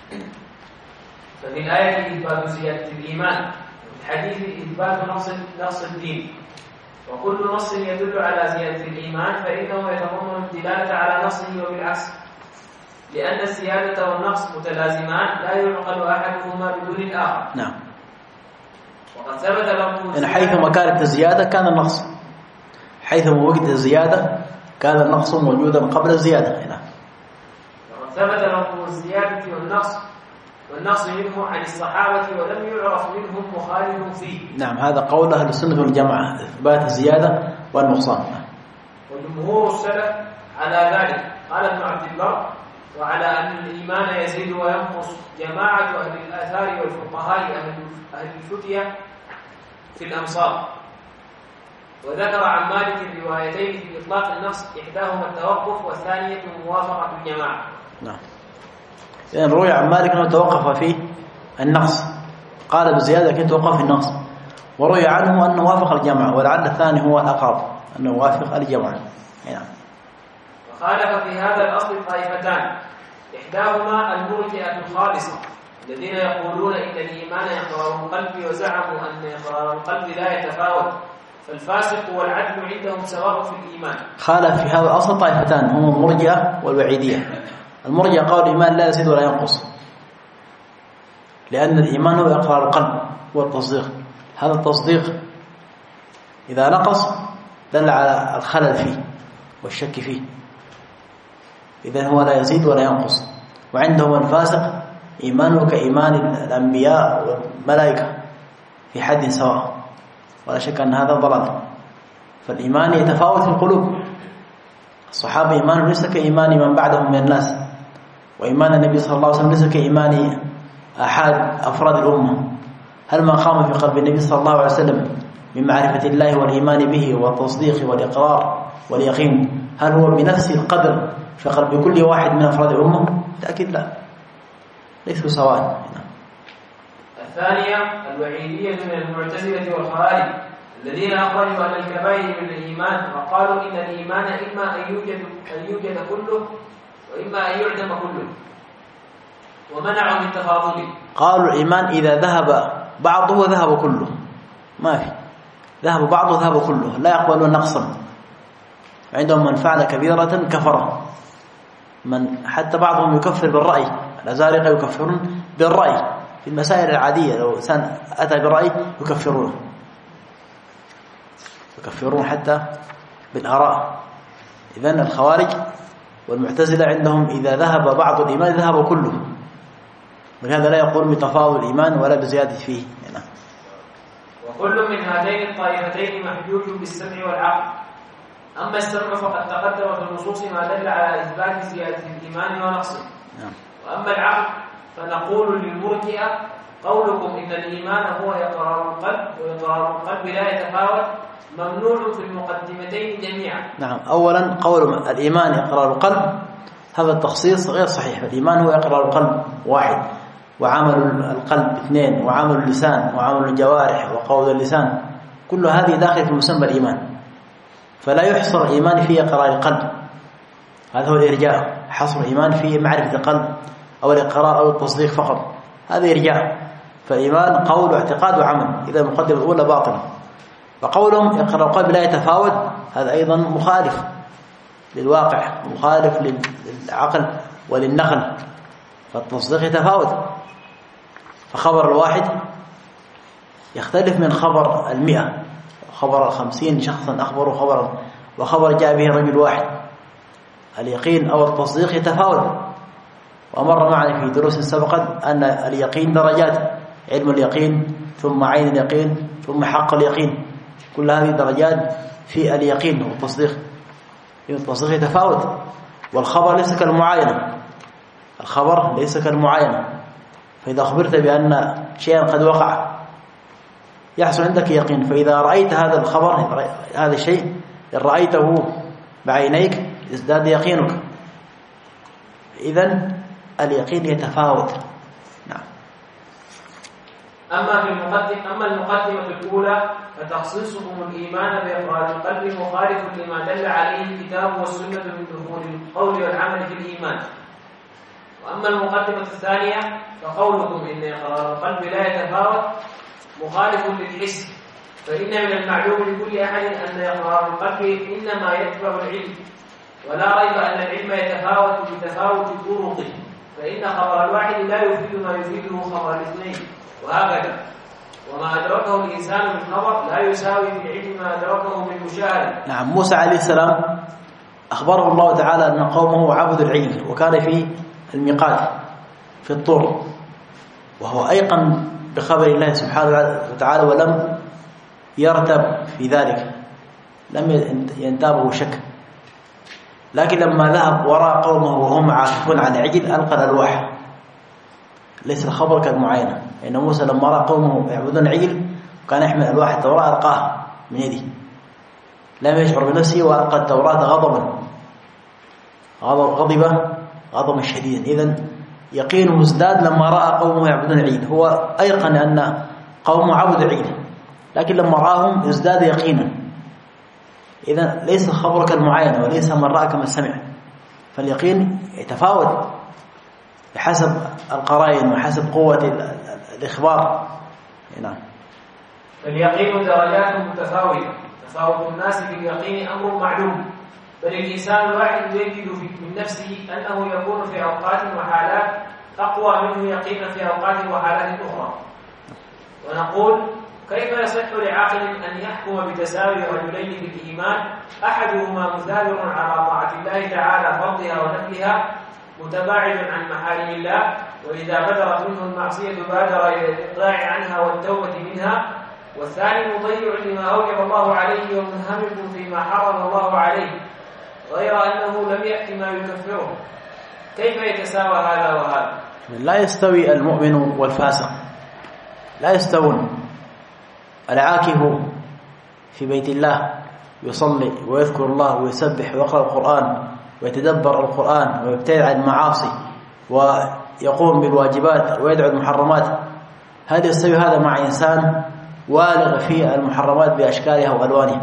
Speaker 2: ففي الآية إثبات زيادة الإيمان، وفي الحديث إثبات نقص نقص الدين. وكل نص يدل على زيادة الإيمان فإنه يتضمن الدلالة على نقصه وبالعكس، لأن الزيادة والنقص متلازمان لا يعقل أحدهما بدون الآخر.
Speaker 1: نعم.
Speaker 2: وقد ثبت لفظ
Speaker 1: إن حيثما كانت الزيادة كان النقص، حيثما وجدت الزيادة كان النقص موجودا قبل الزيادة. نعم.
Speaker 2: وقد ثبت لفظ الزيادة والنقص والنقص منه عن الصحابة ولم يعرف منهم مخالف فيه. نعم،
Speaker 1: هذا قول أهل السنة والجماعة، إثبات الزيادة والنقصان.
Speaker 2: وجمهور السلف على ذلك. قال ابن عبد البر: وعلى أن الإيمان يزيد وينقص جماعة أهل الآثار والفقهاء أهل الفتية في الأمصار. وذكر عن مالك الروايتين في إطلاق النقص، إحداهما التوقف والثانية موافقة الجماعة.
Speaker 1: نعم. يعني روي عن مالك أنه توقف في النقص، قال بزيادة لكن توقف في النقص. وروي عنه أنه وافق الجماعة، ولعل الثاني هو الأقرب، أنه وافق الجماعة. نعم.
Speaker 2: وخالف في هذا الأصل طائفتان، إحداهما المرجئة الخالصة الذين يقولون إن الإيمان إقرار القلب، وزعموا أن إقرار القلب لا يتفاوت، فالفاسق والعدل عندهم سواء في الإيمان.
Speaker 1: خالف في هذا الأصل طائفتان، هم المرجئة والوعيدية. المرجئة قالوا الإيمان لا يزيد ولا ينقص، لأن الإيمان هو إقرار القلب والتصديق. هذا التصديق إذا نقص دل على الخلل فيه والشك فيه، إذن هو لا يزيد ولا ينقص. وعندهم الفاسق إيمانه كإيمان الأنبياء والملائكة في حد سواء، ولا شك أن هذا ضلال. فالإيمان يتفاوت في القلوب. الصحابة إيمانهم ليس كإيمان من بعدهم من الناس، وإيمان النبي صلى الله عليه وسلم ليس كإيمان أحد أفراد الأمة. هل ما قام في قلب النبي صلى الله عليه وسلم من معرفة الله والإيمان به والتصديق والإقرار واليقين، هل هو بنفس القدر في قلب كل واحد من أفراد الأمة؟ تأكيد لا، ليسوا سواء.
Speaker 2: الثانية الوعيدية من المعتزلة والخوارج الذين أخرجوا أن الكبائر من الإيمان، وقالوا إن الإيمان إما أن يوجد أن يوجد كله وإما أن يعدم كله، ومنعوا من تفاضله.
Speaker 1: قالوا الإيمان إذا ذهب بعضه وذهب كله، ما في ذهب بعضه ذهب كله، لا يقبلون نقصا. عندهم من فعل كبيرة كفر، من حتى بعضهم يكفر بالرأي، الأزارقة يكفرون بالرأي في المسائل العادية. لو إنسان أتى بالرأي يكفرونه، يكفرون حتى بالآراء. إذن الخوارج والمعتزلة عندهم إذا ذهب بعض الإيمان ذهب كله، ولهذا لا يقول بتفاضل الإيمان ولا بزيادة فيه. هنا.
Speaker 2: وكل من هذين الطائفتين محجوج بالسمع والعقل. أما السمع فقد تقدم في النصوص ما دل على إثبات زيادة الإيمان ونقصه.
Speaker 1: نعم.
Speaker 2: وأما العقل فنقول للمرجئة: قولكم إن الإيمان هو إقرار القلب، وإقرار القلب لا يتفاوت، ممنوع في المقدمتين جميعا.
Speaker 1: نعم. أولا قول الإيمان إقرار القلب، هذا التخصيص غير صحيح. الإيمان هو إقرار القلب واحد، وعمل القلب اثنين، وعمل اللسان وعمل الجوارح وقول اللسان، كل هذه داخل في مسمى الإيمان. فلا يحصر الإيمان في إقرار القلب، هذا هو الإرجاء. حصر الإيمان في معرفة القلب أو الإقرار أو التصديق فقط، هذا إرجاء. فالإيمان قول واعتقاد وعمل، إذا المقدمة الأولى باطلة. وقولهم إقرار القلب لا يتفاوت، هذا أيضا مخالف للواقع، مخالف للعقل وللنقل. فالتصديق يتفاوت، فخبر الواحد يختلف من خبر المئة، خبر خمسين شخصا أخبروا خبرا، وخبر جاء به رجل واحد. اليقين أو التصديق يتفاوت. ومر معنا في دروس سبقت أن اليقين درجات، علم اليقين ثم عين اليقين ثم حق اليقين. كل هذه درجات في اليقين والتصديق. التصديق يتفاوت، والخبر ليس كالمعاينة. الخبر ليس كالمعاينة. فإذا أخبرت بأن شيئا قد وقع يحصل عندك يقين، فإذا رأيت هذا الخبر هذا الشيء إن رأيته بعينيك ازداد يقينك. إذن اليقين يتفاوت. نعم.
Speaker 2: أما في المقدمة أما المقدمة الأولى فتخصيصهم الإيمان بإقرار القلب مخالف لما دل عليه الكتاب والسنة من دخول القول والعمل في الإيمان. وأما المقدمة الثانية فقولكم إن إقرار القلب لا يتفاوت مخالف للحس، فإن من المعلوم لكل أحد أن إقرار القلب إنما يتبع العلم، ولا ريب أن العلم يتفاوت بتفاوت طرقه، فإن خبر الواحد لا يفيد ما يفيده خبر الاثنين، وهكذا. وما أدركه الإنسان بالخبر لا يساوي في العلم ما أدركه بالمشاهدة.
Speaker 1: نعم. موسى عليه السلام أخبره الله تعالى أن قومه عبدوا العجل، وكان في الميقات في الطور، وهو أيقن بخبر الله سبحانه وتعالى ولم يرتب في ذلك، لم ينتابه شك. لكن لما ذهب وراء قومه وهم عاكفون على عجل ألقى الألواح. ليس الخبر كالمعاينة. إن موسى لما رأى قومه يعبدون عجل وكان يحمل ألواح التوراة ألقاها من يده، لم يشعر بنفسه وألقى التوراة غضبا غضب غضبا شديدا. إذن يقينه ازداد لما رأى قومه يعبدون عجل. هو أيقن أن قومه عبدوا عجل، لكن لما رآهم ازداد يقينا. إذن ليس الخبر كالمعاينة، وليس من رأى كمن سمع. فاليقين يتفاوت بحسب القرائن وحسب قوة الإخبار. نعم.
Speaker 2: فاليقين درجات متفاوتة، تفاوت الناس في اليقين أمر معلوم، بل الإنسان الواحد يجد من نفسه أنه يكون في أوقات وحالات أقوى منه يقينا في أوقات وحالات أخرى. ونقول كيف يصح لعاقل أن يحكم بتساوي رجلين في الإيمان أحدهما مثابر على طاعة الله تعالى فرضها ونفلها متباعد عن محارم الله، وإذا بدرت منه المعصية بادر إلى الإقلاع عنها والتوبة منها، والثاني مضيع لما أوجب الله عليه ومنهمك فيما حرم الله عليه غير أنه لم يأت ما يكفره. كيف يتساوى هذا وهذا؟
Speaker 1: لا يستوي المؤمن والفاسق، لا يستوون. العاكف في بيت الله يصلي ويذكر الله ويسبح ويقرأ القرآن ويتدبر القرآن ويبتعد عن المعاصي ويقوم بالواجبات ويدعو المحرمات، هل يستوي هذا مع إنسان والغ في المحرمات بأشكالها وألوانها،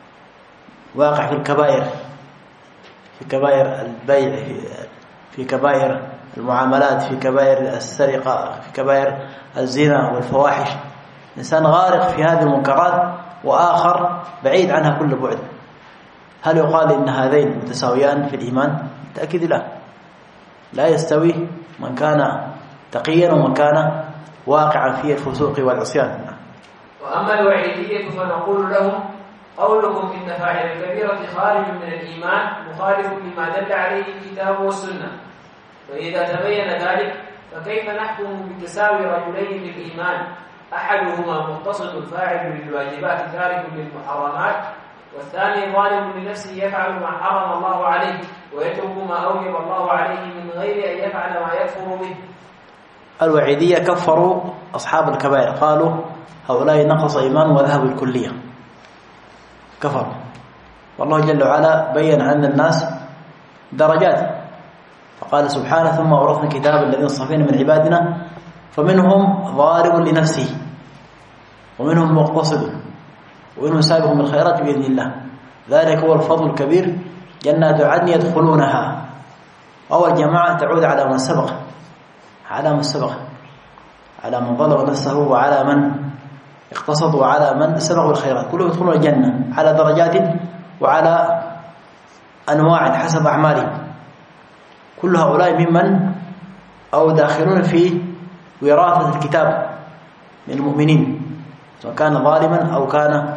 Speaker 1: واقع في الكبائر، في كبائر البيع، في كبائر المعاملات، في كبائر السرقة، في كبائر الزنا والفواحش؟ إنسان غارق في هذه المنكرات وآخر بعيد عنها كل بعد. هل يقال إن هذين متساويان في الإيمان؟ بالتأكيد لا. لا يستوي من كان تقيا ومن كان واقعا في الفسوق والعصيان.
Speaker 2: وأما الوعيدية فنقول لهم قولكم إن فاعل الكبيرة خارج من الإيمان مخالف لما دل عليه الكتاب والسنة، فإذا تبين ذلك فكيف نحكم بتساوي رجلين في الإيمان أحدهما مقتصد فاعل للواجبات تارك للمحرمات، والثاني ظالم لنفسه يفعل ما حرم الله عليه ويترك ما أوجب الله عليه من غير أن يفعل ما يكفر به؟
Speaker 1: الوعيدية كفروا أصحاب الكبائر، قالوا هؤلاء نقص إيمان وذهبوا الكلية، كفروا. والله جل وعلا بين أن الناس درجات، فقال سبحانه ثم أورثنا الكتاب الذين اصطفينا من عبادنا فمنهم ظالم لنفسه ومنهم مقتصد ومنهم سابق بالخيرات بإذن الله، ذلك هو الفضل الكبير، جنات عدن يدخلونها. أول جماعة تعود على من سبق، على من سبق، على من ظلم نفسه وعلى من اقتصد وعلى من سبق بالخيرات، كلهم يدخلون الجنة على درجات وعلى أنواع حسب أعمالهم. كل هؤلاء ممن أو داخلون في وراثة الكتاب من المؤمنين، سواء كان ظالما أو كان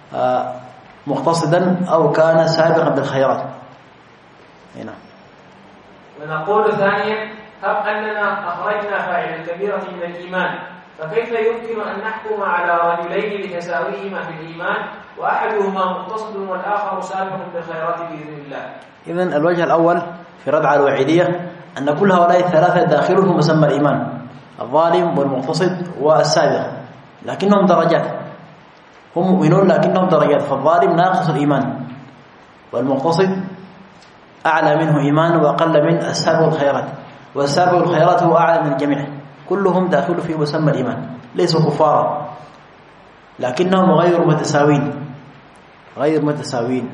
Speaker 1: مقتصدا أو كان سابقا بالخيرات. هنا
Speaker 2: ونقول ثانيا هب أننا أخرجنا فاعل الكبيرة من الإيمان فكيف يمكن أن نحكم على رجلين بتساويهما في الإيمان وأحدهما مقتصد والآخر سابق بالخيرات بإذن الله؟
Speaker 1: إذن الوجه الأول في ردع الوعيدية أن كل هؤلاء الثلاثة داخلون في مسمى الإيمان، الظالم والمقتصد والسابق، لكنهم درجات، هم مؤمنون لكنهم درجات، فالظالم ناقص الإيمان، والمقتصد أعلى منه إيمان وأقل من السابق الخيرات، والسابق الخيرات هو أعلى من الجميع، كلهم داخلون في مسمى الإيمان، ليسوا كفارا لكنهم غير متساوين غير متساوين.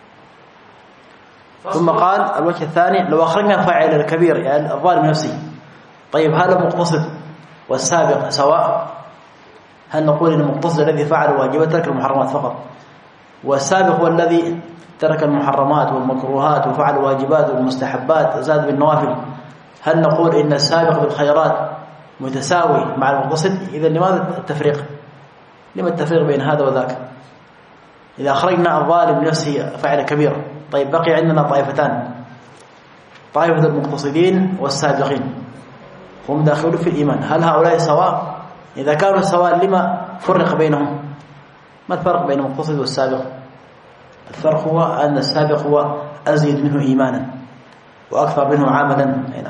Speaker 1: ثم قال الوجه الثاني: لو أخرجنا فاعل الكبير يعني الظالم نفسه، طيب هل المقتصد والسابق سواء؟ هل نقول إن المقتصد الذي فعل واجبات ترك المحرمات فقط، والسابق هو الذي ترك المحرمات والمكروهات وفعل واجبات والمستحبات زاد بالنوافل، هل نقول إن السابق بالخيرات متساوي مع المقتصد؟ إذا لماذا التفريق؟ لما التفريق بين هذا وذاك؟ إذا أخرجنا الظالم نفسه فعل كبير، طيب بقي عندنا طائفتان، طائفة المقتصدين والسابقين، هم داخلون في الإيمان، هل هؤلاء سواء؟ إذا كانوا سواء لما فرق بينهم؟ ما الفرق بين المقتصد والسابق؟ الفرق هو أن السابق هو أزيد منه إيمانا وأكثر منه عملا. هنا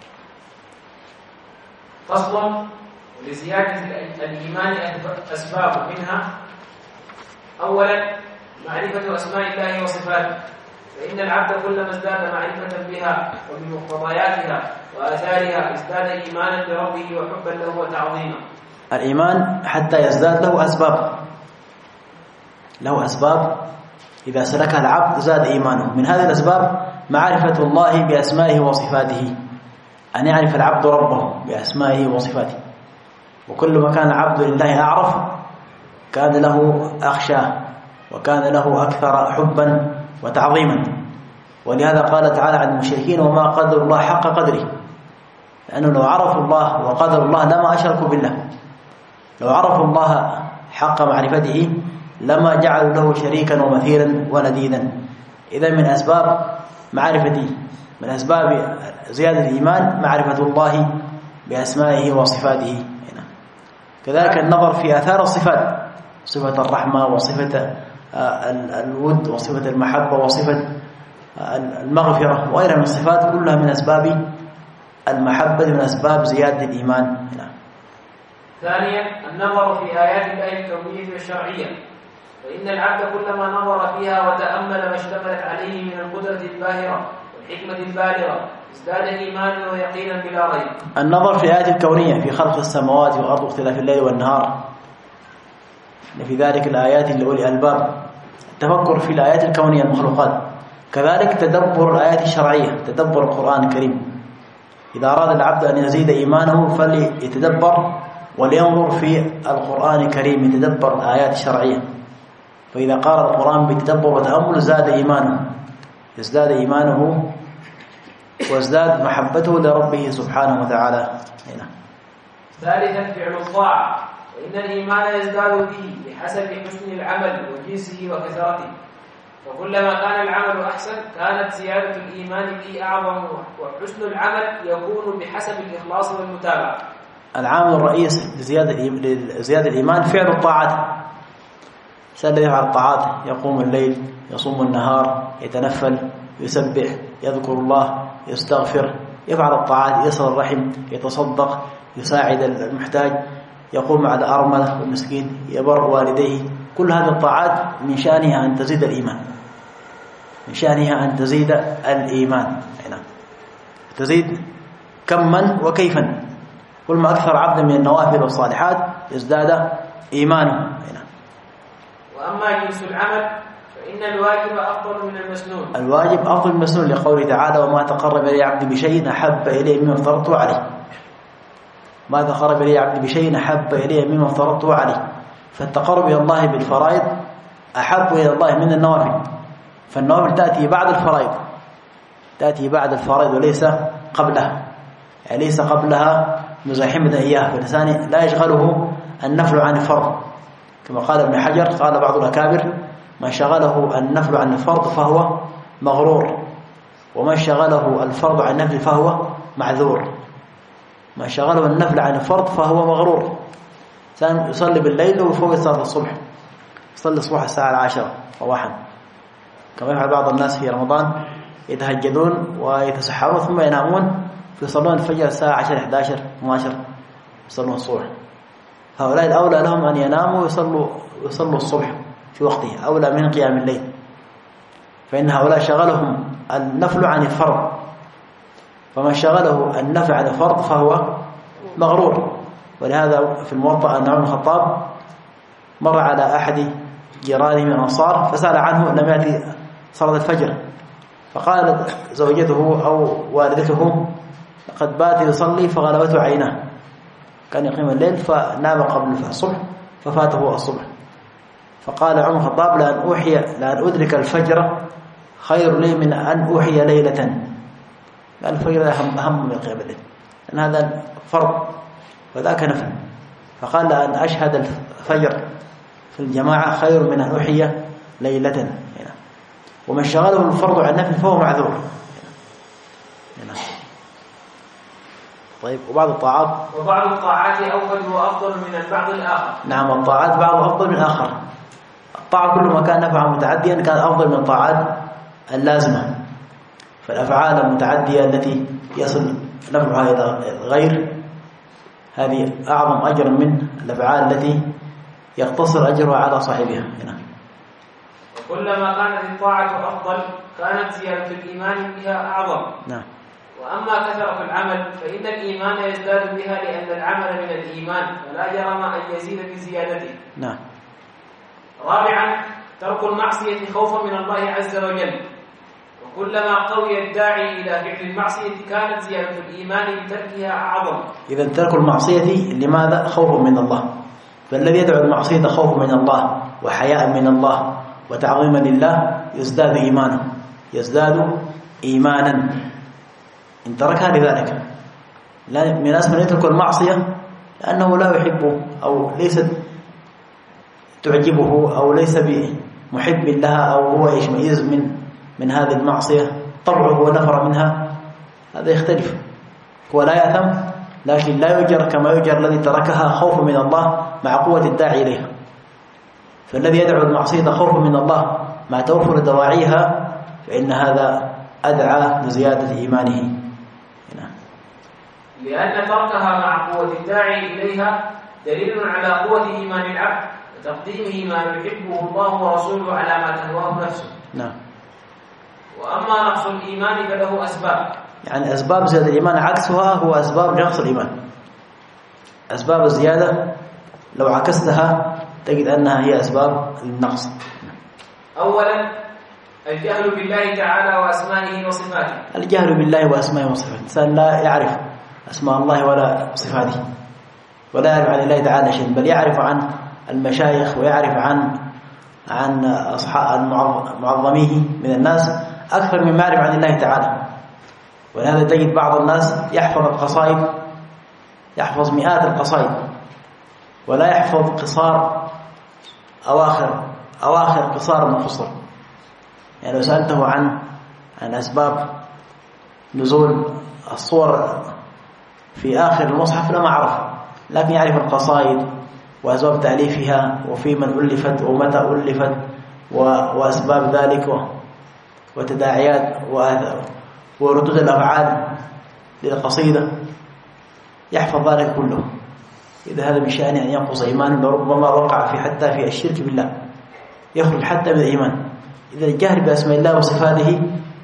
Speaker 2: فصل: لزيادة الإيمان أسباب، منها: أولا معرفة أسماء الله وصفاته، فإن العبد كلما ازداد معرفة بها وبمقتضياتها وآثارها ازداد إيمانا بربه وحبا له وتعظيما.
Speaker 1: الإيمان حتى يزداد له أسباب، له أسباب إذا سلكها العبد زاد إيمانه. من هذه الأسباب معرفة الله بأسمائه وصفاته، أن يعرف العبد ربه بأسمائه وصفاته، وكل ما كان العبد لله أعرف كان له أخشاه وكان له أكثر حبا وتعظيما. ولهذا قال تعالى عن المشركين: وما قدر الله حق قدره، لأنه لو عرفوا الله وقدر الله لما أشركوا بالله، لو عرفوا الله حق معرفته لما جعلوا له شريكا ومثيلا ونديدا. إذا من أسباب معرفته، من أسباب زيادة الإيمان معرفة الله بأسمائه وصفاته. كذلك النظر في آثار الصفات، صفة الرحمة وصفة الود وصفة المحبة وصفة المغفرة وغيرها من الصفات، كلها من أسباب المحبة، من أسباب زيادة الإيمان.
Speaker 2: ثانيا النظر في آيات الله الكونية والشرعية، فإن العبد كلما نظر فيها وتأمل ما اشتملت عليه من القدرة الباهرة والحكمة البالغة ازداد إيمانا ويقينا بلا ريب. النظر
Speaker 1: في آيات الكونية في خلق السماوات والأرض واختلاف الليل والنهار، في ذلك الآيات لأولي الألباب، التفكر في الآيات الكونية المخلوقات. كذلك تدبر الآيات الشرعية، تدبر القرآن الكريم. إذا أراد العبد أن يزيد إيمانه فليتدبر ولينظر في القرآن الكريم، يتدبر الآيات الشرعية، فإذا قرأ القرآن بتدبر وتأمل زاد إيمانه، يزداد إيمانه وازداد محبته لربه سبحانه وتعالى. هنا.
Speaker 2: ثالثا فعل الطاعة، فإن الإيمان يزداد به بحسب حسن العمل وجنسه وكثرته، فكلما كان العمل أحسن كانت زيادة الإيمان به أعظم، وحسن العمل يكون بحسب الإخلاص والمتابعة.
Speaker 1: العامل الرئيس لزيادة الإيمان فعل الطاعات. الذي يفعل الطاعات يقوم الليل، يصوم النهار، يتنفل، يسبح، يذكر الله، يستغفر، يفعل الطاعات، يصل الرحم، يتصدق، يساعد المحتاج، يقوم مع الأرملة والمسكين، يبر والديه. كل هذه الطاعات من شأنها أن تزيد الإيمان، من شأنها أن تزيد الإيمان. هنا تزيد كما وكيفا، كل ما أكثر عبد من النوافل والصالحات يزداد إيمانه. هنا.
Speaker 2: وأما جنس العمل فإن الواجب أفضل من المسنون.
Speaker 1: الواجب أفضل من المسنون لقوله تعالى: وما تقرب إلي عبدي بشيء أحب إلي مما افترضته عليه. ما تقرب إلي عبدي بشيء أحب إلي مما افترضته عليه. فالتقرب إلى الله بالفرائض أحب إلى الله من النوافل، فالنوافل تأتي بعد الفرائض، تأتي بعد الفرائض وليس قبلها، يعني ليس قبلها مزاحمة إياه، فالإنسان لا يشغله النفل عن الفرض، كما قال ابن حجر، قال بعض الأكابر: من شغله النفل عن الفرض فهو مغرور، ومن شغله الفرض عن النفل فهو معذور. من شغله النفل عن الفرض فهو مغرور، ثاني يصلي بالليل وفوق صلاة الصبح، يصلي الصبح الساعة العاشرة صباحا، كما يفعل بعض الناس في رمضان يتهجدون ويتسحرون ثم ينامون فيصلون الفجر الساعة عشرة إحدى عشر اثنا عشر يصلون الصبح. هؤلاء الأولى لهم أن يناموا ويصلوا ويصلوا الصبح في وقته، أولى من قيام الليل، فإن هؤلاء شغلهم النفل عن الفرض، فمن شغله النفل عن الفرض فهو مغرور. ولهذا في الموطأ أن عمر بن الخطاب مر على أحد جيرانه من الأنصار فسأل عنه لم يأتي صلاة الفجر، فقالت زوجته أو والدته لقد بات يصلي فغلبته عيناه، كان يقيم الليل فنام قبل الصبح ففاته الصبح. فقال عمر بن الخطاب لأن أوحي لأن أدرك الفجر خير لي من أن أوحي ليلة، قال الفجر أهم, أهم من قيام الليل لأن هذا فرض وذاك نفل، فقال لأن أشهد الفجر في الجماعة خير من أن أوحي ليلة هنا. ومن شغله الفرض عن النفل فهو معذور هنا. طيب وبعض الطاعات
Speaker 2: وبعض الطاعات أفضل وأفضل من البعض الآخر.
Speaker 1: نعم الطاعات بعضها أفضل من الآخر. الطاعة كل ما كان نفعا متعديا كان أفضل من الطاعات اللازمة، فالأفعال المتعدية التي يصل نفعها إلى الغير هذه أعظم أجر من الأفعال التي يقتصر أجرها على صاحبها هنا.
Speaker 2: وكلما كانت الطاعة أفضل كانت زيادة الإيمان بها أعظم.
Speaker 1: نعم.
Speaker 2: وأما كثرة العمل فإن الإيمان يزداد بها لأن العمل من الإيمان فلا جرم أن يزيد بزيادته.
Speaker 1: نعم.
Speaker 2: رابعا ترك المعصية خوفا من الله عز وجل، وكلما قوي الداعي إلى فعل المعصية كانت زيادة الإيمان بتركها أعظم.
Speaker 1: إذا ترك المعصية لماذا؟ خوف من الله، فالذي يدعو المعصية خوف من الله وحياء من الله وتعظيما لله يزداد إيمانه يزداد إيمانا إن تركها لذلك. من الناس من يترك المعصية لأنه لا يحبه أو ليست تعجبه أو ليس بمحب لها أو هو يشمئز من من هذه المعصية طبعه ونفر منها، هذا يختلف، هو لا يأثم لكن لا يجر كما يجر الذي تركها خوف من الله مع قوة الداعي إليها. فالذي يدعو المعصية خوف من الله مع توفر دواعيها فإن هذا أدعى لزيادة إيمانه هنا.
Speaker 2: لأن تركها مع قوة الداعي إليها دليل على قوة إيمان العبد وتقديمه ما يحبه الله ورسوله على ما تهواه نفسه.
Speaker 1: نعم.
Speaker 2: وأما نقص الإيمان فله أسباب،
Speaker 1: يعني أسباب زيادة الإيمان عكسها هو أسباب نقص الإيمان. أسباب الزيادة لو عكستها تجد أنها هي أسباب النقص.
Speaker 2: أولا الجهل بالله تعالى وأسمائه وصفاته.
Speaker 1: الجهل بالله وأسمائه وصفاته، الإنسان لا يعرف أسماء الله ولا صفاته ولا يعرف عن الله تعالى شيء، بل يعرف عن المشايخ ويعرف عن عن أصحاب معظميه من الناس أكثر من معرفة عن الله تعالى. ولهذا تجد بعض الناس يحفظ القصائد، يحفظ مئات القصائد ولا يحفظ قصار أواخر أواخر قصار المفصل. يعني لو سألته عن عن أسباب نزول الصور في آخر المصحف لما عرف، لكن يعرف القصائد وأسباب تأليفها وفي من ألفت ومتى ألفت وأسباب ذلك وتداعيات وردود الأفعال للقصيدة، يحفظ ذلك كله. إذا هذا بشأن أن ينقص إيمانه لربما وقع في حتى في الشرك بالله، يخرج حتى من الإيمان. إذا الجهل بأسماء الله وصفاته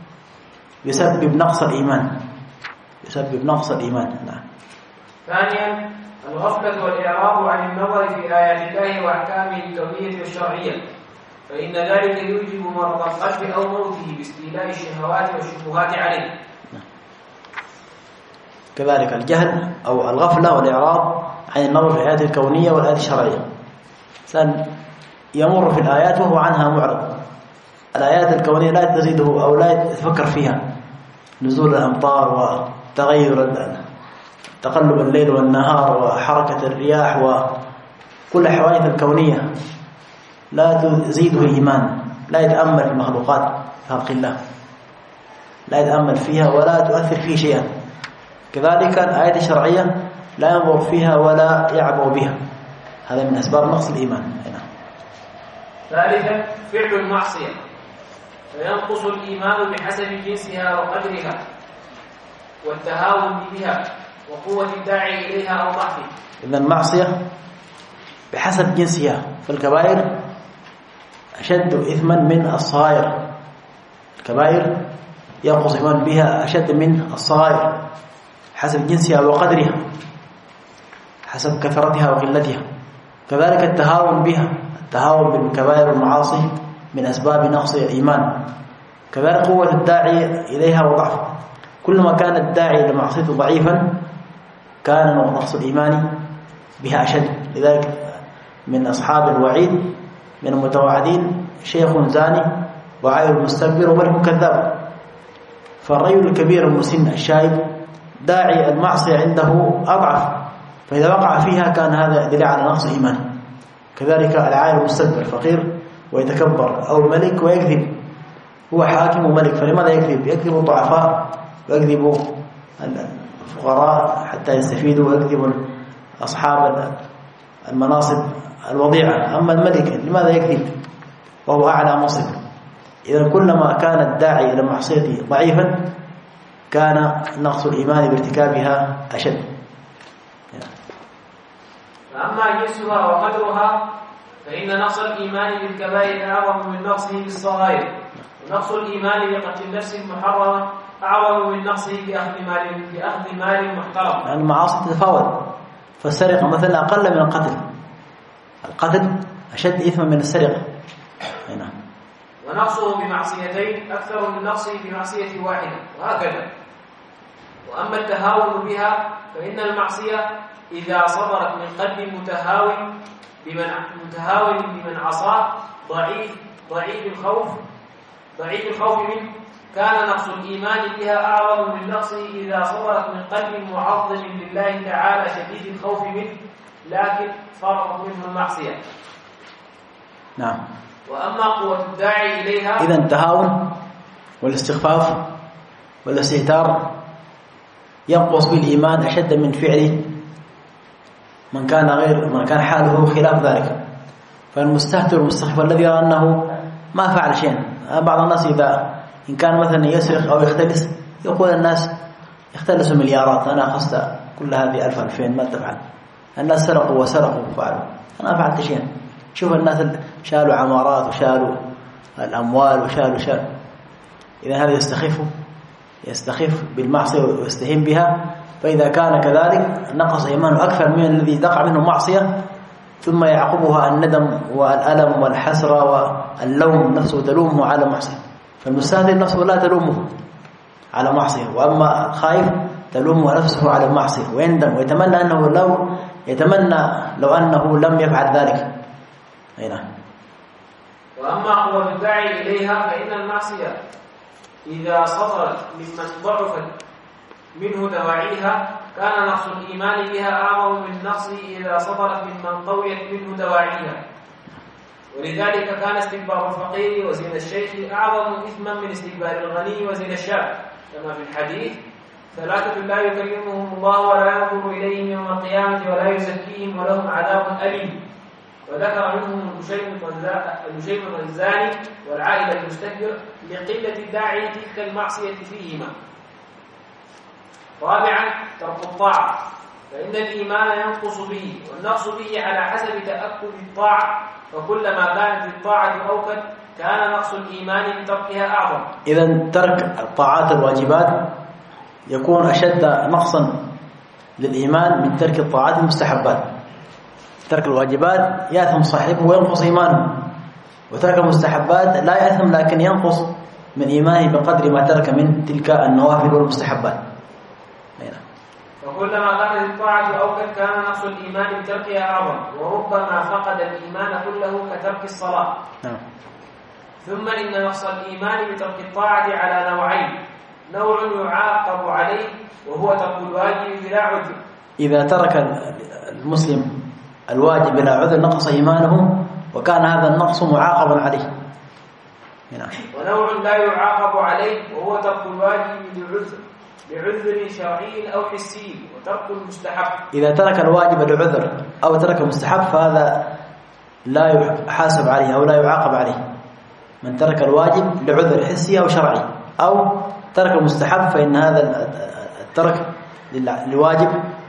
Speaker 1: يسبب نقص الإيمان يسبب نقص الإيمان. نعم.
Speaker 2: ثانيا الغفلة والإعراض عن النظر في آيات الله وأحكامه الكونية والشرعية، فإن ذلك يوجب مرض القلب أو موته باستيلاء الشهوات والشبهات عليه.
Speaker 1: كذلك الجهل أو الغفلة والإعراض عن النظر في الآيات الكونية والآيات الشرعية، إنسان يمر في الآيات وهو عنها معرض. الآيات الكونية لا تزيده أو لا يتفكر فيها، نزول الأمطار وتغير تقلب الليل والنهار وحركة الرياح وكل الحوادث الكونية لا تزيده إيمان، لا يتأمل في المخلوقات خلق الله، لا يتأمل فيها ولا تؤثر فيه شيئا. كذلك الآيات الشرعية لا ينظر فيها ولا يعبأ بها، هذا من أسباب نقص الإيمان. هنا.
Speaker 2: ثالثا فعل المعصية، فينقص الإيمان بحسب جنسها وقدرها والتهاون بها وقوة الداعي إليها أو ضعفه.
Speaker 1: إذا المعصية بحسب جنسها، فالكبائر أشد إثما من الصغائر. الكبائر ينقص الإيمان بها أشد من الصغائر حسب جنسها وقدرها، حسب كثرتها وقلتها. كذلك التهاون بها، التهاون بالكبائر والمعاصي من أسباب نقص الإيمان. كذلك قوة الداعي إليها وضعفه، كلما كان الداعي لمعصيته ضعيفا كان نقص الإيمان بها أشد. لذلك من أصحاب الوعيد من المتوعدين شيخ زاني وعائل مستكبر وملك كذاب. فالرجل الكبير المسن الشايب داعي المعصية عنده أضعف، فإذا وقع فيها كان هذا دليل على نقص إيمانه. كذلك العائل المستكبر فقير ويتكبر، أو الملك ويكذب، هو حاكم وملك، فلماذا يكذب؟ يكذب الضعفاء ويكذب الفقراء حتى يستفيدوا، ويكذب أصحاب المناصب الوضيعة. أما الملك لماذا يكذب وهو أعلى منصب؟ إذا كلما كان الداعي إلى المعصية ضعيفا كان نقص الإيمان بارتكابها أشد.
Speaker 2: فأما جنسها وقدرها فإن نقص الإيمان بالكبائر أعظم من نقصه بالصغائر، ونقص الإيمان بقتل النفس المحرمة أعظم من نقصه بأخذ مال بأخذ مال محترم.
Speaker 1: يعني المعاصي تتفاوت، فالسرقة مثلا أقل من القتل، القتل أشد إثما من السرقة. هنا.
Speaker 2: ونقصه بمعصيتين أكثر من نقصه بمعصية واحدة، وهكذا. وأما التهاون بها فإن المعصية إذا صدرت من قلب متهاون بمن متهاون بمن عصاه ضعيف ضعيف الخوف ضعيف الخوف منه كان نقص الإيمان بها أعظم من نقصه إذا صدرت من قلب معظم لله تعالى شديد الخوف منه لكن فرط منه المعصية.
Speaker 1: نعم.
Speaker 2: وأما قوة الداعي إليها،
Speaker 1: إذا التهاون والاستخفاف والاستهتار ينقص بالإيمان أشد من فعله من كان غير من كان حاله خلاف ذلك. فالمستهتر والمستخف الذي يرى أنه ما فعل شيئا، بعض الناس إذا إن كان مثلا يسرق أو يختلس يقول الناس يختلسوا مليارات، أنا أخذت كل هذه ألف ألفين ما تفعل، الناس سرقوا وسرقوا وفعلوا، أنا فعلت شيئا. شوف الناس شالوا عمارات وشالوا الأموال وشالوا شالوا. إذا هذا يستخف يستخف بالمعصية ويستهين بها، فإذا كان كذلك نقص إيمانه أكثر من الذي تقع منه معصية ثم يعقبها الندم والألم والحسرة واللوم، نفسه تلومه على معصية. فالمستهتر نفسه لا تلومه على معصية، وأما خائف تلومه نفسه على المعصية ويندم ويتمنى أنه لو يتمنى لو أنه لم يفعل ذلك. هنا.
Speaker 2: وأما قوة الداعي إليها فإن المعصية إذا صدرت ممن ضعفت منه دواعيها كان نقص الإيمان بها أعظم من نقصه إذا صدرت ممن قويت منه دواعيها. ولذلك كان استكبار الفقير وزين الشيخ أعظم إثما من استكبار الغني وزين الشاب، كما في الحديث: ثلاثة لا يكلمهم الله ولا ينظر إليهم يوم القيامة ولا يزكيهم ولهم عذاب أليم. وذكر منهم المشيب الزاني والعائل المستكبر لقلة الداعي تلك المعصية فيهما. رابعا ترك الطاعة، فإن الإيمان ينقص به، والنقص به على حسب تأكد الطاعة، فكلما كانت الطاعة أوكد كان نقص الإيمان بتركها أعظم.
Speaker 1: إذن ترك الطاعات الواجبات يكون أشد نقصا للإيمان من ترك الطاعات المستحبات. ترك الواجبات يأثم صاحبه وينقص إيمانه، وترك المستحبات لا يأثم لكن ينقص من إيمانه بقدر ما ترك من تلك النوافل والمستحبات.
Speaker 2: وكلما كانت الطاعة أوكد كان نقص الإيمان بتركها أعظم، وربما فقد الإيمان كله كترك الصلاة. نعم. ثم إن نقص الإيمان بترك الطاعة على نوعين: نوع يعاقب عليه وهو ترك الواجب بلا عذر.
Speaker 1: إذا ترك المسلم الواجب بلا عذر نقص إيمانه، وكان هذا النقص معاقبا عليه.
Speaker 2: نعم. ونوع لا يعاقب عليه وهو ترك الواجب بعذر. بعذر شرعي أو حسي، وترك المستحب.
Speaker 1: إذا ترك الواجب لعذر أو ترك المستحب فهذا لا يحاسب عليه أو لا يعاقب عليه. من ترك الواجب لعذر حسي أو شرعي أو ترك المستحب فإن هذا الترك لواجب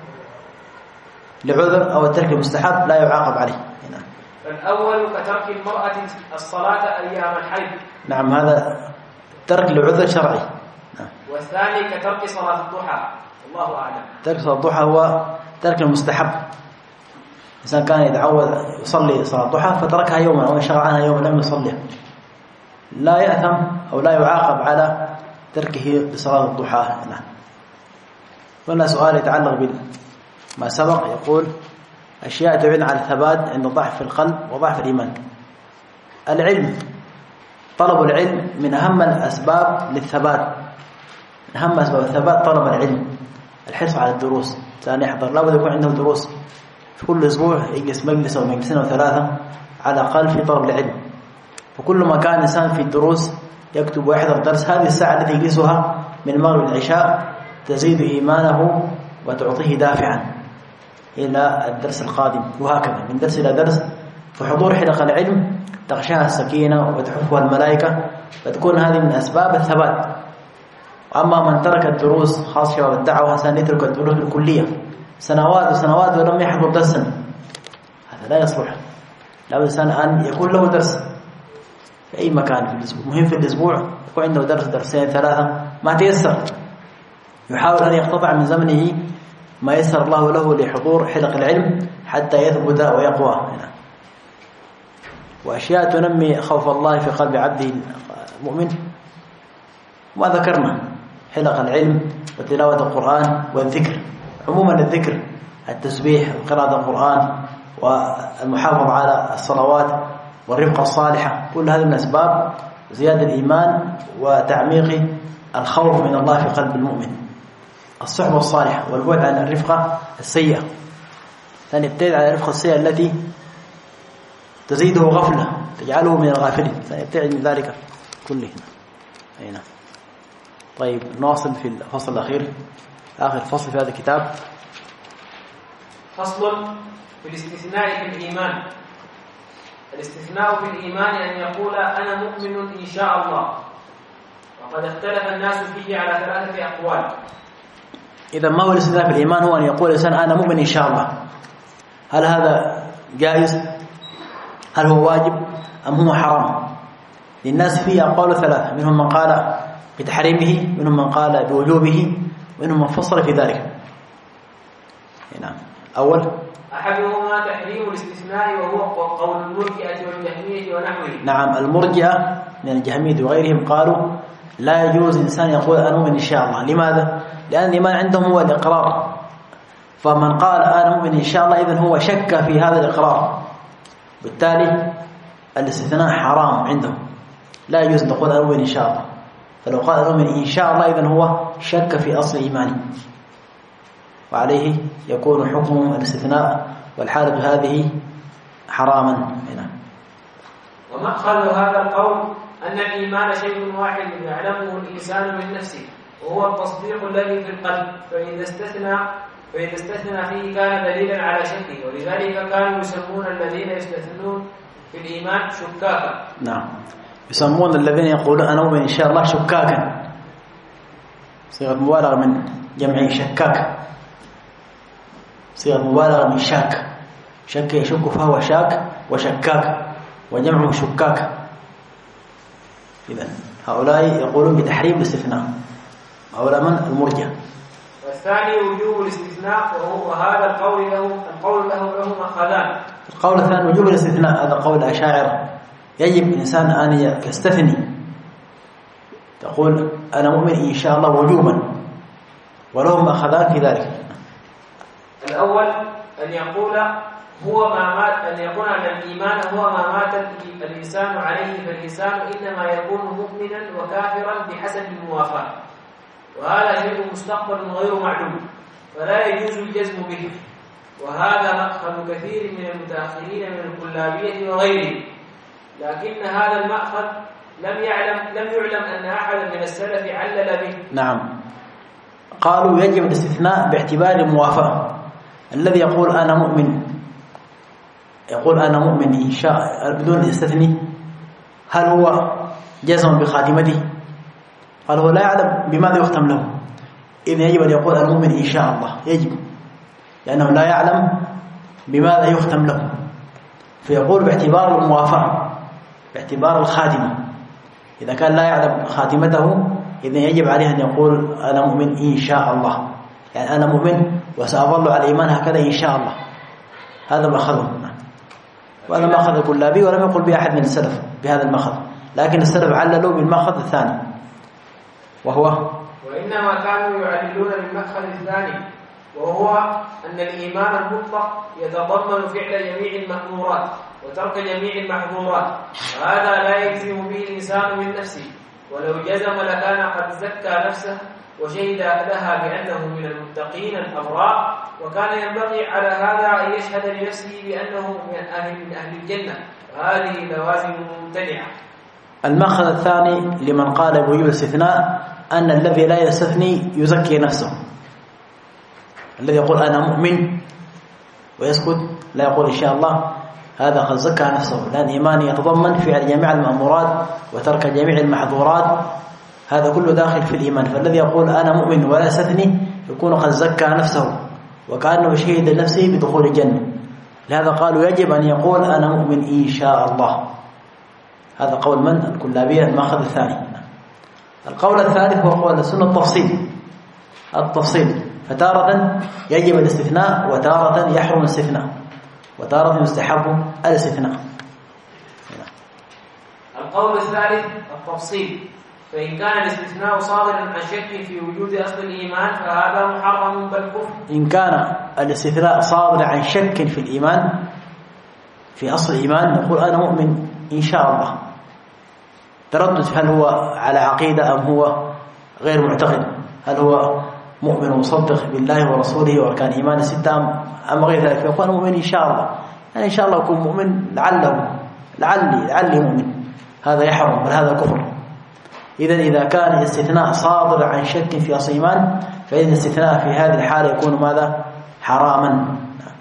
Speaker 1: لعذر أو الترك المستحب لا يعاقب عليه.
Speaker 2: فالأول كترك المرأة الصلاة أيام الحيض. نعم،
Speaker 1: هذا ترك لعذر شرعي. نعم.
Speaker 2: والثاني كترك صلاة الضحى. الله أعلم.
Speaker 1: ترك صلاة الضحى هو ترك المستحب. الإنسان كان يتعود يصلي صلاة الضحى فتركها يوما أو انشغل عنها يوما لم يصليها، لا يأثم أو لا يعاقب على تركه لصلاة الضحى. نعم. هنا سؤال يتعلق بما سبق، يقول أشياء تعين على الثبات عند ضعف القلب وضعف الإيمان. العلم، طلب العلم من أهم الأسباب للثبات. من أهم أسباب الثبات طلب العلم، الحرص على الدروس. الإنسان يحضر، لا بد يكون عنده دروس في كل أسبوع، يجلس مجلس أو مجلسين أو ثلاثة على الأقل في طلب العلم. وكل ما كان الإنسان في الدروس يكتب ويحضر درس، هذه الساعة التي يجلسها من المغرب العشاء تزيد إيمانه وتعطيه دافعا إلى الدرس القادم، وهكذا من درس إلى درس. فحضور حلقة العلم تغشاها السكينة وتحفها الملائكة، فتكون هذه من أسباب الثبات. وأما من ترك الدروس، خاصة شباب الدعوة، سنترك الدروس الكلية سنوات وسنوات ولم يحضر درسا، هذا لا يصلح. لا بد أن يكون له درس في أي مكان في الأسبوع. مهم في الأسبوع يكون عنده درس درسين ثلاثة، ما تيسر يحاول أن يقتطع من زمنه ما يسر الله له لحضور حلق العلم حتى يثبت ويقوى. وأشياء تنمي خوف الله في قلب عبده المؤمن ما ذكرنا: حلق العلم وتلاوة القرآن والذكر. عموما الذكر، التسبيح وقراءة القرآن والمحافظة على الصلوات والرفقة الصالحة، كل هذه من أسباب زيادة الإيمان وتعميق الخوف من الله في قلب المؤمن. الصحبة الصالحة والبعد عن الرفقة السيئة، ثاني يبتعد عن الرفقة السيئة التي تزيده غفلة تجعله من الغافلين، ثاني يبتعد من ذلك كله. هنا طيب نواصل في الفصل الأخير، آخر فصل في هذا الكتاب.
Speaker 2: فصل في الاستثناء في الإيمان. الاستثناء في الإيمان أن يقول أنا مؤمن إن شاء الله، وقد اختلف الناس فيه على ثلاثة أقوال.
Speaker 1: إذا ما هو الاستثناء في الإيمان؟ هو أن يقول الإنسان أنا مؤمن إن شاء الله. هل هذا جائز؟ هل هو واجب أم هو حرام؟ للناس فيه أقوال ثلاثة، منهم من قال بتحريمه، منهم من قال بوجوبه، ومنهم من فصل في ذلك. نعم. أول
Speaker 2: أحدهما تحريم الاستثناء، وهو قول المرجئة والجهمية ونحوه.
Speaker 1: نعم، المرجئة من الجهمية وغيرهم قالوا لا يجوز الإنسان يقول أنا مؤمن إن شاء الله. لماذا؟ لأن الإيمان عندهم هو الإقرار، فمن قال أنا مؤمن إن شاء الله إذن هو شك في هذا الإقرار، بالتالي الاستثناء حرام عندهم، لا يجوز أن تقول أنا مؤمن إن شاء الله. فلو قال أنا مؤمن إن شاء الله إذن هو شك في أصل إيمانه، وعليه يكون حكم الاستثناء والحالة هذه حراما. هنا
Speaker 2: ومأخذ هذا القول أن الإيمان شيء واحد يعلمه الإنسان من نفسه، وهو التصديق الذي في القلب، فإذا استثنى فإذا استثنى فيه كان دليلا على شكه، ولذلك كانوا يسمون الذين يستثنون في الإيمان شكاكا.
Speaker 1: نعم، يسمون الذين يقولون أنا أؤمن إن شاء الله شكاكا، صيغة مبالغة من جمع شكاك، صيغة مبالغة من شاك، شك يشك فهو شاك وشكاك، وجمعه شكاك. إذن هؤلاء يقولون بتحريم الاستثناء، هؤلاء من؟ المرجئة.
Speaker 2: والثاني وجوب الاستثناء، وهو هذا القول له القول له له مأخذان.
Speaker 1: القول الثاني وجوب الاستثناء، هذا قول الأشاعرة، يجب الإنسان أن يستثني، تقول أنا مؤمن إن شاء الله وجوبا، ولهم مأخذان في ذلك.
Speaker 2: الأول أن يقول هو ما مات، أن يكون أن الإيمان هو ما مات الإنسان عليه، فالإنسان إنما يكون مؤمنا وكافرا بحسب الموافاة، وهذا شيء مستقبل غير معلوم، فلا يجوز الجزم به. وهذا مأخذ كثير من المتأخرين من الكلابية وغيرهم، لكن هذا المأخذ لم يعلم لم يعلم أن أحدا من السلف علل به.
Speaker 1: نعم، قالوا يجب الاستثناء باعتبار الموافقة. الذي يقول أنا مؤمن يقول أنا مؤمن إن شاء بدون استثني، هل هو جزم بخاتمته؟ قال هو لا يعلم بماذا يختم له، إذن يجب أن يقول المؤمن إن شاء الله، يجب، لأنه لا يعلم بماذا يختم له، فيقول باعتبار الموافقة، باعتبار الخاتمة. إذا كان لا يعلم خاتمته إذن يجب عليه أن يقول أنا مؤمن إن شاء الله، يعني أنا مؤمن وسأظل على الإيمان هكذا إن شاء الله. هذا مأخذه، وهذا مأخذ الكلابي، ولم يقل به أحد من السلف بهذا المأخذ، لكن السلف عللوا بالمأخذ الثاني وهو
Speaker 2: وإنما كانوا يعللون بالمأخذ الثاني، وهو أن الإيمان المطلق يتضمن فعل جميع المأمورات وترك جميع المحظورات، وهذا لا يجزم به الإنسان من نفسه، ولو جزم لكان قد زكى نفسه وشهد لها بأنه من المتقين الأبرار، وكان ينبغي على هذا أن يشهد لنفسه بأنه من أهل من أهل الجنة، وهذه لوازم ممتنعة.
Speaker 1: المأخذ الثاني لمن قال بوجوب الاستثناء أن الذي لا يستثني يزكي نفسه. الذي يقول أنا مؤمن ويسكت لا يقول إن شاء الله، هذا قد زكى نفسه، لأن إيمان يتضمن فعل جميع المأمورات وترك جميع المحظورات، هذا كله داخل في الإيمان. فالذي يقول أنا مؤمن ولا يستثني يكون قد زكى نفسه وكأنه شهد لنفسه بدخول الجنة. لهذا قالوا يجب أن يقول أنا مؤمن إن شاء الله. هذا قول من؟ الكلابية، المأخذ الثاني. القول الثالث هو قول السنة التفصيل التفصيل فتارة يجب الاستثناء وتارة يحرم الاستثناء وتارة يستحب الاستثناء.
Speaker 2: القول الثالث التفصيل، فإن كان الاستثناء صادرا عن شك في وجود أصل الإيمان فهذا محرم بل كفر.
Speaker 1: إن كان الاستثناء صادرا عن شك في الإيمان في أصل الإيمان نقول أنا مؤمن إن شاء الله، تردد هل هو على عقيدة أم هو غير معتقد، هل هو مؤمن ومصدق بالله ورسوله وأركان إيمان الستة أم غير ذلك، فيقول مؤمن إن شاء الله، يعني إن شاء الله أكون مؤمن لعله لعلي لعلي مؤمن، هذا يحرم بل هذا كفر. إذن إذا كان الاستثناء صادر عن شك في أصل الإيمان فإن الاستثناء في هذه الحالة يكون ماذا؟ حراما،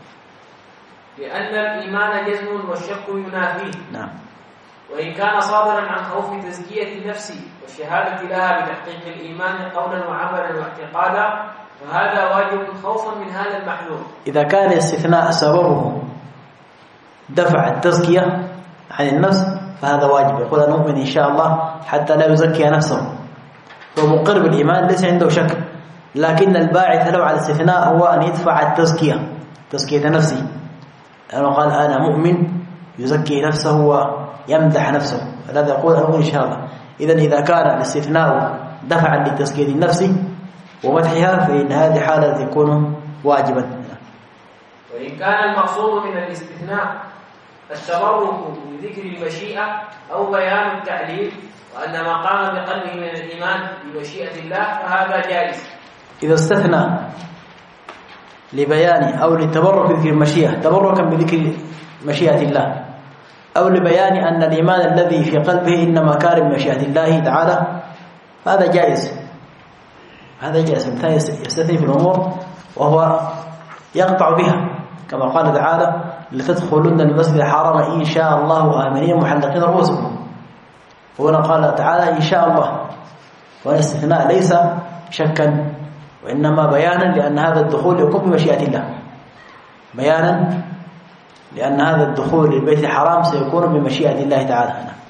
Speaker 2: لأن الإيمان جزم والشك ينافيه.
Speaker 1: نعم.
Speaker 2: وإن كان صادرا عن خوف تزكية النفس والشهادة لها بتحقيق الإيمان قولا وعملا واعتقادا فهذا واجب خوفا من هذا المحذور.
Speaker 1: إذا كان الاستثناء سببه دفع التزكية عن النفس فهذا واجب، يقول أنا مؤمن إن شاء الله حتى لا يزكي نفسه، هو مقر بالإيمان ليس عنده شك، لكن الباعث له على الاستثناء هو أن يدفع التزكية تزكية نفسه، لأنه قال أنا مؤمن يزكي نفسه ويمدح نفسه، فلذا يقول أنا مؤمن إن شاء الله. إذن إذا كان الاستثناء دفعا لتزكية النفس ومدحها فإن هذه حالة يكون واجبا.
Speaker 2: وإن كان المقصود من الاستثناء التبرك بذكر المشيئة أو بيان التعليل وأن ما قام بقلبه من الإيمان بمشيئة الله فهذا جائز.
Speaker 1: إذا استثنى لبيان أو للتبرك بذكر المشيئة تبركا بذكر مشيئة الله أو لبيان أن الإيمان الذي في قلبه إنما كان بمشيئة الله تعالى هذا جائز، هذا جائز. مثلا يستثني في الأمور وهو يقطع بها كما قال تعالى لتدخلن المسجد الحرام إن شاء الله آمنين محلقين رؤوسكم، وهنا قال تعالى إن شاء الله، والاستثناء ليس شكا وإنما بيانا لأن هذا الدخول يكون بمشيئة الله، بيانا لأن هذا الدخول للبيت الحرام سيكون بمشيئة الله تعالى.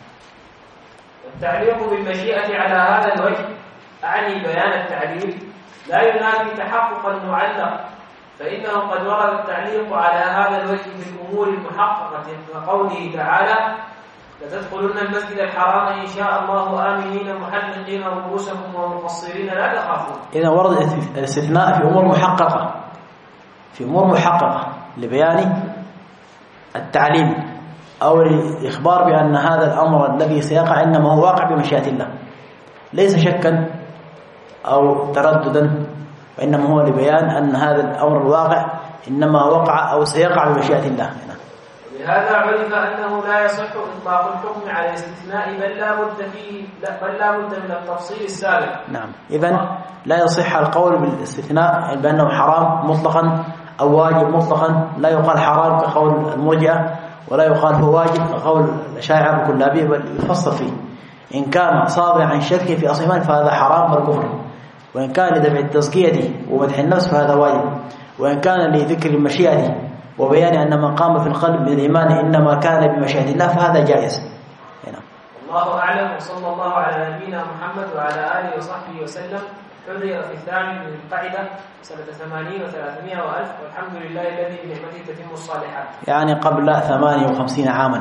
Speaker 2: التعليق بالمشيئة على هذا الوجه أعني بيان التعليل لا ينافي تحقق المعلق، فإنه قد ورد التعليق على هذا الوجه في الأمور المحققة كقوله تعالى لتدخلن المسجد الحرام إن شاء الله آمنين محلقين رؤوسكم ومقصرين لا تخافون.
Speaker 1: إذا ورد الاستثناء في أمور محققة في أمور محققة لبيان التعليم أو الإخبار بأن هذا الأمر الذي سيقع إنما هو واقع بمشيئة الله، ليس شكا أو ترددا، وإنما هو لبيان أن هذا الأمر الواقع إنما وقع أو سيقع بمشيئة الله.
Speaker 2: بهذا عرف أنه لا يصح إطلاق الحكم على الاستثناء بل لا بد فيه بل لا بد من التفصيل السابق.
Speaker 1: نعم، إذن لا يصح القول بالاستثناء بأنه حرام مطلقا أو واجب مطلقا. لا يقال حرام كقول المرجئة، ولا يقال هو واجب كقول الأشاعرة الكلابية، بل يفصل فيه. إن كان صادرا عن شرك في أصل فهذا حرام بالكفر، وإن كان لدفع التزكية ومدح النفس فهذا واجب، وإن كان لذكر المشيئة وبيان أن من قام في القلب من الإيمان إنما كان بمشيئة الله فهذا جائز. هنا.
Speaker 2: الله أعلم، وصلى الله على نبينا محمد وعلى آله وصحبه وسلم. حرر في الثامن من القاعدة سنة ثمانين وثلاثمائة وألف، والحمد لله الذي بنعمته تتم الصالحات. يعني
Speaker 1: قبل ثمانية وخمسين عاما،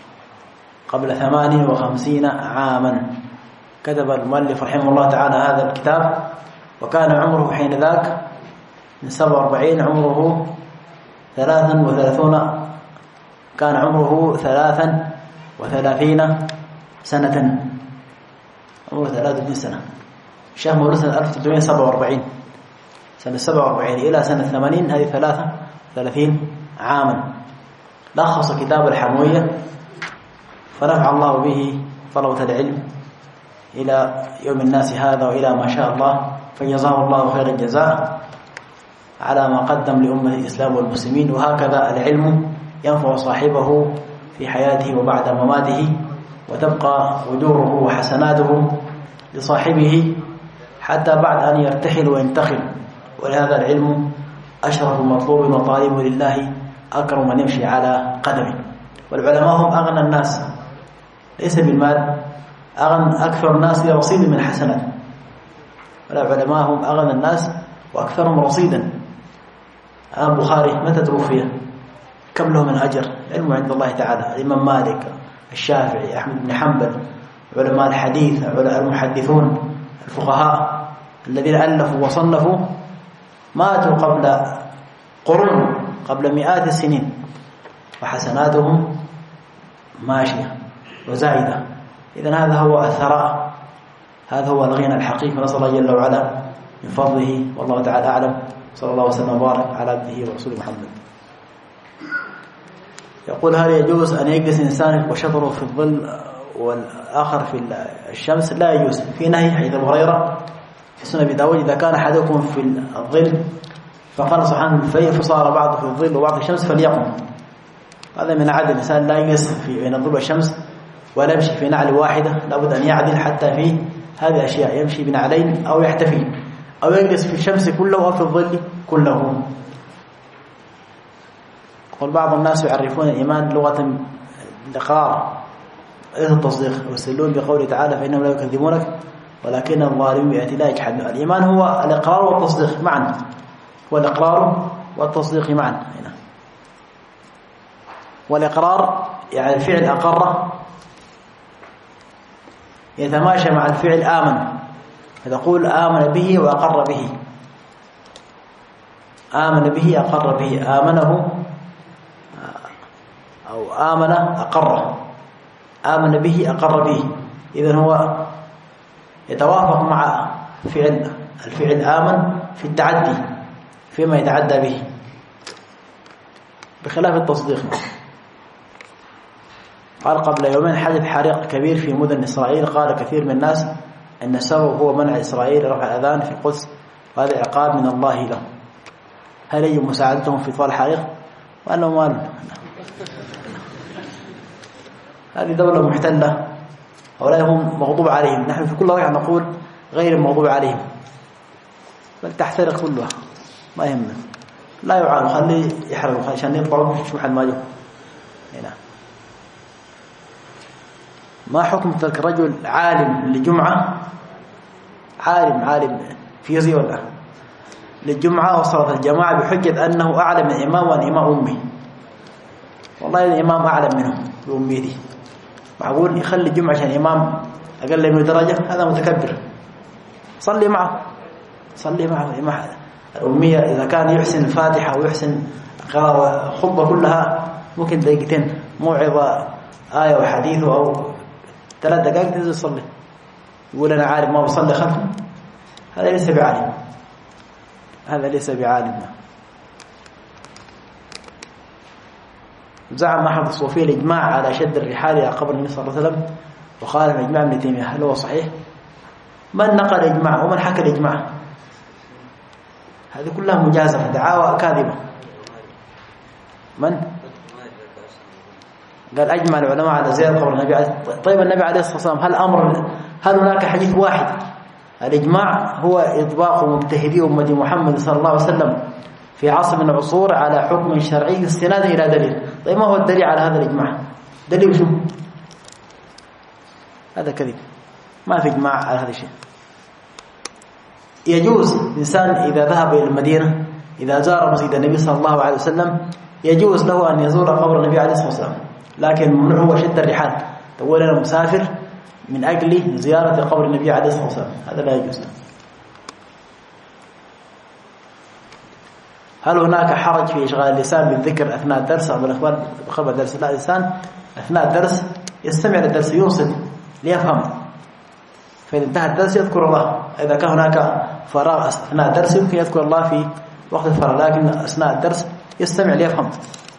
Speaker 1: قبل ثمانية وخمسين عاما كتب المؤلف رحمه الله تعالى هذا الكتاب، وكان عمره حين ذاك من سبع وأربعين عمره ثلاثا وثلاثون كان عمره ثلاثا وثلاثين سنة، عمره ثلاثة وثلاثين سنة. الشيخ مولود سنة ألف وستمائة وسبعة وأربعين، سنة سبعة وأربعين إلى سنة ثمانين، هذه ثلاثة وثلاثين عاما. لخص كتاب الحموية فنفع الله به طلبة العلم إلى يوم الناس هذا وإلى ما شاء الله، فجزاه الله خير الجزاء على ما قدم لأمة الإسلام والمسلمين. وهكذا العلم ينفع صاحبه في حياته وبعد مماته، وتبقى أجوره وحسناته لصاحبه حتى بعد أن يرتحل وينتقل. ولهذا العلم أشرف مطلوب وطالب لله أكرم من يمشي على قدمه. والعلماء هم أغنى الناس، ليس بالمال، أغنى أكثر الناس رصيد من حسنات. والعلماء هم أغنى الناس وأكثرهم رصيدا. البخاري متى توفي؟ كم له من أجر؟ علم عند الله تعالى. الإمام مالك، الشافعي، أحمد بن حنبل، علماء الحديث، المحدثون، الفقهاء الذين ألفوا وصنفوا ماتوا قبل قرون، قبل مئات السنين، وحسناتهم ماشية وزايدة. إذن هذا هو الثراء، هذا هو الغنى الحقيقي. نسأل الله جل وعلا من فضله، والله تعالى أعلم. صلى الله وسلم وبارك على عبده ورسوله محمد. يقول: هل يجوز أن يجلس إنسان وشطره في الظل والآخر في الشمس؟ لا يجوز. في نهي حديث أبي هريرة في سنن أبي داود: إذا كان أحدكم في الظل فقال سبحانه فصار بعضه في الظل وبعض في الشمس فليقم. هذا من عدل. الإنسان لا يجلس في بين الظل والشمس ولا يمشي في نعل واحدة، لابد أن يعدل حتى في هذه الأشياء، يمشي بنعلين أو يحتفي، أو يجلس في الشمس كله أو في الظل كله. قل بعض الناس يعرفون الإيمان لغة الإقرار ليس التصديق، ويستدلون بقوله تعالى: فإنهم لا يكذبونك ولكن الظالمين بآيات لا يجحدون. الإيمان هو الإقرار والتصديق معا، هو الإقرار والتصديق معا هنا. والإقرار يعني الفعل أقر يتماشى مع الفعل آمن، فتقول آمن به وأقر به، آمن به أقر به، آمنه أو آمن أقره، آمن به أقر به. إذن هو يتوافق مع فعل الفعل آمن في التعدي فيما يتعدى به، بخلاف التصديق. قال: قبل يومين حدث حريق كبير في مدن إسرائيل، قال كثير من الناس أن السبب هو منع إسرائيل رفع الأذان في القدس، وهذا عقاب من الله لهم. هل يجب مساعدتهم في إطفاء الحريق؟ وأنه مال. هذه دولة محتلة، هؤلاء هم مغضوب عليهم. نحن في كل وقت نقول غير المغضوب عليهم، بل تحترق كلها، ما يهمنا، لا يعانوا، خليه يحرقوا عشان يطلعوا شو محل ما جو. هنا ما حكم ترك رجل عالم لجمعة، عالم عالم فيزي ولا للجمعة وصلاة الجماعة بحجة أنه أعلم من الإمام وأن الإمام أمي؟ والله الإمام أعلم منه بأميته، معقول يخلي الجمعة عشان الإمام أقل منه درجة؟ هذا متكبر. صلي معه، صلي معه. الأمية إذا كان يحسن الفاتحة ويحسن قراءة خطبة كلها ممكن دقيقتين، موعظة آية وحديث أو ثلاث دقائق تنزل تصلي، يقول أنا عالم ما بصلي خلفه، هذا ليس بعالم، هذا ليس بعالم. زعم أحد الصوفية الإجماع على شد الرحال إلى قبر النبي صلى الله عليه وسلم وقال الإجماع ابن تيمية، هل هو صحيح؟ من نقل الإجماع ومن حكى الإجماع؟ هذه كلها مجازفة، دعاوى كاذبة. من قال أجمع العلماء على زيارة قبر النبي عليه؟ طيب النبي عليه الصلاة والسلام هل أمر هل هناك حديث واحد؟ الإجماع هو إطباق مجتهدي أمة محمد صلى الله عليه وسلم في عصر من العصور على حكم شرعي استنادا إلى دليل. طيب ما هو الدليل على هذا الإجماع؟ دليل شو؟ هذا كذب، ما في إجماع على هذا الشيء. يجوز الإنسان إذا ذهب إلى المدينة إذا زار مسجد النبي صلى الله عليه وسلم يجوز له أن يزور قبر النبي عليه الصلاة والسلام، لكن ممنوع هو شد الرحال، تقول أنا مسافر من أجل زيارة قبر النبي عليه الصلاة والسلام، هذا لا يجوز. هل هناك حرج في إشغال اللسان بالذكر أثناء الدرس أو بالأخبار قبل الدرس؟ لا، الإنسان أثناء الدرس يستمع للدرس يوصل ليفهم، فإذا انتهى الدرس يذكر الله. إذا كان هناك فراغ أثناء الدرس يمكن يذكر الله في وقت الفراغ، لكن أثناء الدرس يستمع ليفهم.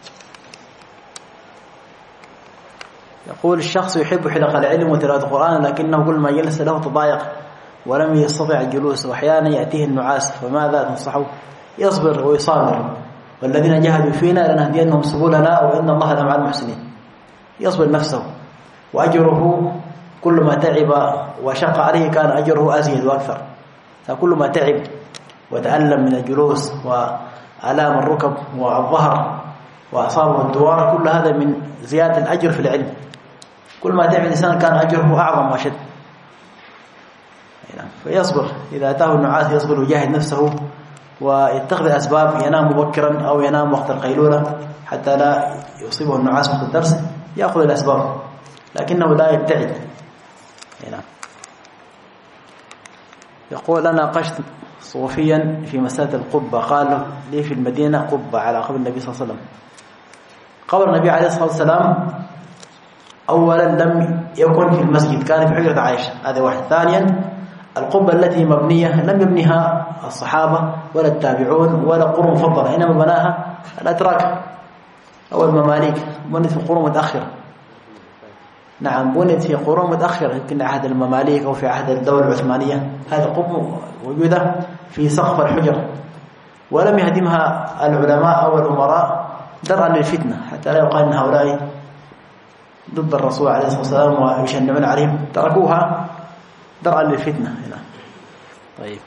Speaker 1: يقول الشخص يحب حلق العلم وتلاوة القرآن لكنه كل ما جلس له تضايق ولم يستطع الجلوس وأحيانا يأتيه النعاس، فماذا تنصحه؟ يصبر ويصابر، والذين جاهدوا فينا لنهدينهم سبلنا وإن الله لمع المحسنين. يصبر نفسه وأجره كل ما تعب وشق عليه كان أجره أزيد وأكثر، فكل ما تعب وتألم من الجلوس وآلام الركب والظهر وأصابه الدوار كل هذا من زيادة الأجر في العلم. كل ما تعب الإنسان كان أجره أعظم وأشد. فيصبر إذا أتاه النعاس، يصبر ويجاهد نفسه ويتخذ الأسباب، ينام مبكرا أو ينام وقت القيلولة حتى لا يصيبه النعاس وقت الدرس، يأخذ الأسباب لكنه لا يبتعد. يقول أنا ناقشت صوفيا في مسألة القبة، قال لي في المدينة قبة على قبر النبي صلى الله عليه وسلم. قبر النبي عليه الصلاة والسلام أولا لم يكن في المسجد، كان في حجرة عائشة، هذا واحد. ثانيا القبة التي مبنية لم يبنيها الصحابة ولا التابعون ولا قرون مفضلة، إنما بناها الأتراك أو المماليك، بنت في قرون متأخرة. نعم، بنت في قرون متأخرة، يمكن عهد المماليك أو في عهد الدولة العثمانية. هذا قبة وجودة في سقف الحجر، ولم يهدمها العلماء أو الأمراء درءا للفتنة، حتى لا يقال أن هؤلاء ضد الرسول عليه الصلاة والسلام ويشنعون عليهم، تركوها درءا للفتنة هنا. طيب،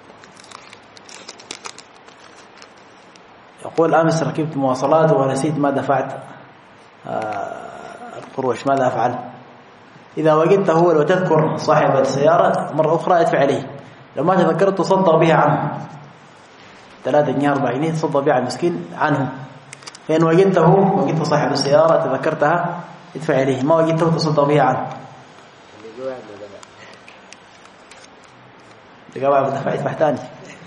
Speaker 1: يقول أمس ركبت مواصلات ونسيت ما دفعت آه القروش، ماذا أفعل؟ إذا وجدته وتذكر صاحب السيارة مرة أخرى ادفع عليه، لو ما تذكرت تصدق بها عنه، ثلاثة جنيه أربعة جنيه تصدق بها على المسكين عنه. فإن وجدته وجدت صاحب السيارة تذكرتها ادفع عليه، ما وجدته تصدق بها عنه. لقوا عبد الدفع يدفع ثاني.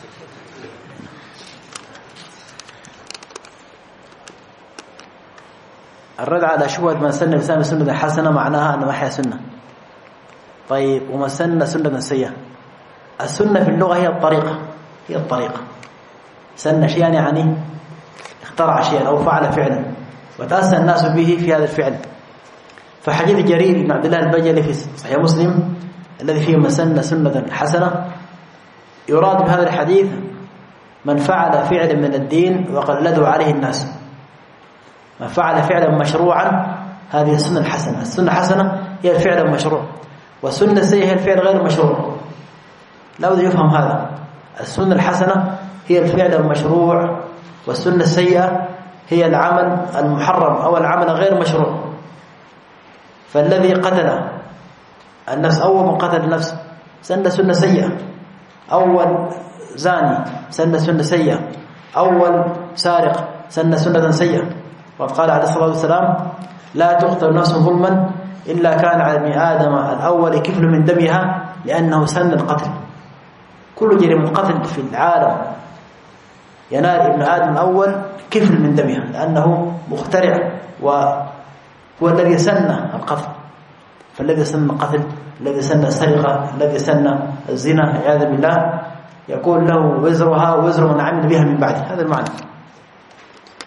Speaker 1: الرد على شبهة من سن الإنسان سنة حسنة معناها أن ما هي سنة. طيب، ومن سن سنة سيئة؟ السنة في اللغة هي الطريقة، هي الطريقة. سن شيئا يعني اخترع شيئا أو فعل فعلا وتأسى الناس به في هذا الفعل. فحديث جرير بن عبد الله البجلي في صحيح مسلم الذي فيه من سن سنة حسنة، يراد بهذا الحديث من فعل فعلا من الدين وقلده عليه الناس، من فعل فعلا مشروعا، هذه السنة الحسنة. السنة الحسنة هي الفعل المشروع، والسنة السيئة هي الفعل غير المشروع. لا بد يفهم هذا. السنة الحسنة هي الفعل المشروع، والسنة السيئة هي العمل المحرم أو العمل غير مشروع. فالذي قتل النفس، أول من قتل النفس سن سنة سيئة، أول زاني سن سنة سيئة، أول سارق سن سنة سيئة. وقد قال عليه الصلاة والسلام لا تقتل نفس ظلما إلا كان على ابن آدم الأول كفل من دمها، لأنه سن القتل. كل جريمة قتل في العالم ينال ابن آدم الأول كفل من دمها، لأنه مخترع وهو الذي سن القتل. فالذي سن القتل، الذي سن السرقة، الذي سن الزنا عياذا بالله، يكون له وزرها ووزر من عمل بها من بعده. هذا المعنى.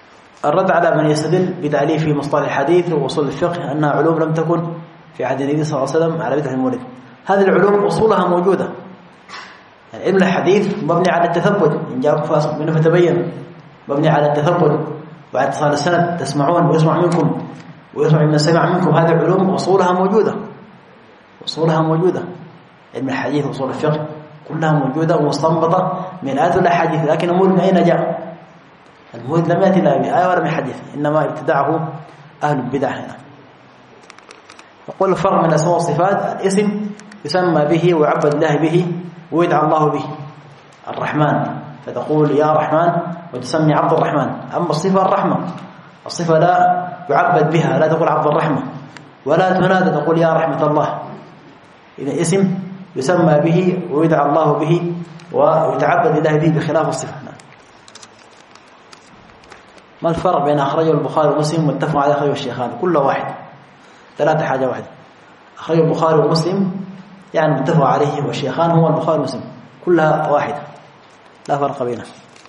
Speaker 1: الرد على من يستدل بتأليف مصطلح الحديث وأصول الفقه أنها علوم لم تكن في عهد النبي صلى الله عليه وسلم على بدعة المولد. هذه العلوم أصولها موجودة. يعني علم الحديث مبني على التثبت، إن جاءكم فاسق منه فتبين، مبني على التثبت وعلى اتصال السند، تسمعون ويسمع منكم ويسمع من سمع منكم. هذه العلوم أصولها موجودة، أصولها موجودة. علم الحديث وأصول الفقه كلها موجودة ومستنبطة من آيات الأحاديث. لكن المولد من أين جاء؟ المولد لم يأتي لا بآية ولا من حديث، إنما ابتدعه أهل البدع هنا. يقول الفرق من أسماء والصفات: الاسم يسمى به ويعبد الله به ويدعى الله به. الرحمن فتقول يا رحمن وتسمي عبد الرحمن. أما الصفة الرحمة، الصفة لا يعبد بها، لا تقول عبد الرحمة ولا تنادى تقول يا رحمة الله. إذا اسم يسمى به ويدعى الله به ويتعبد الله به بخلاف الصفة. ما الفرق بين أخرجه البخاري ومسلم واتفق على أخرجه الشيخان؟ كله واحد، ثلاثة حاجة واحدة. أخرجه البخاري ومسلم يعني متفق عليه، والشيخان هو البخاري ومسلم، كلها واحدة لا فرق بينها.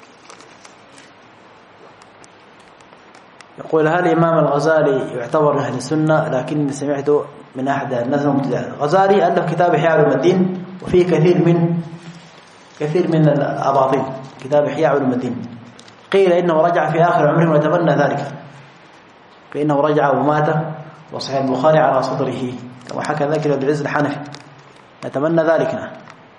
Speaker 1: يقول: هل الإمام الغزالي يعتبر من أهل السنة؟ لكن سمعته من أحد الناس المبتدعين. الغزالي ألف كتاب إحياء علوم الدين وفيه كثير من كثير من الأباطيل. كتاب إحياء علوم الدين قيل إنه رجع في آخر عمره ويتمنى ذلك، فإنه رجع ومات وصحيح البخاري على صدره كما حكى ذلك عبد العزيز الحنفي، نتمنى ذلك. نعم.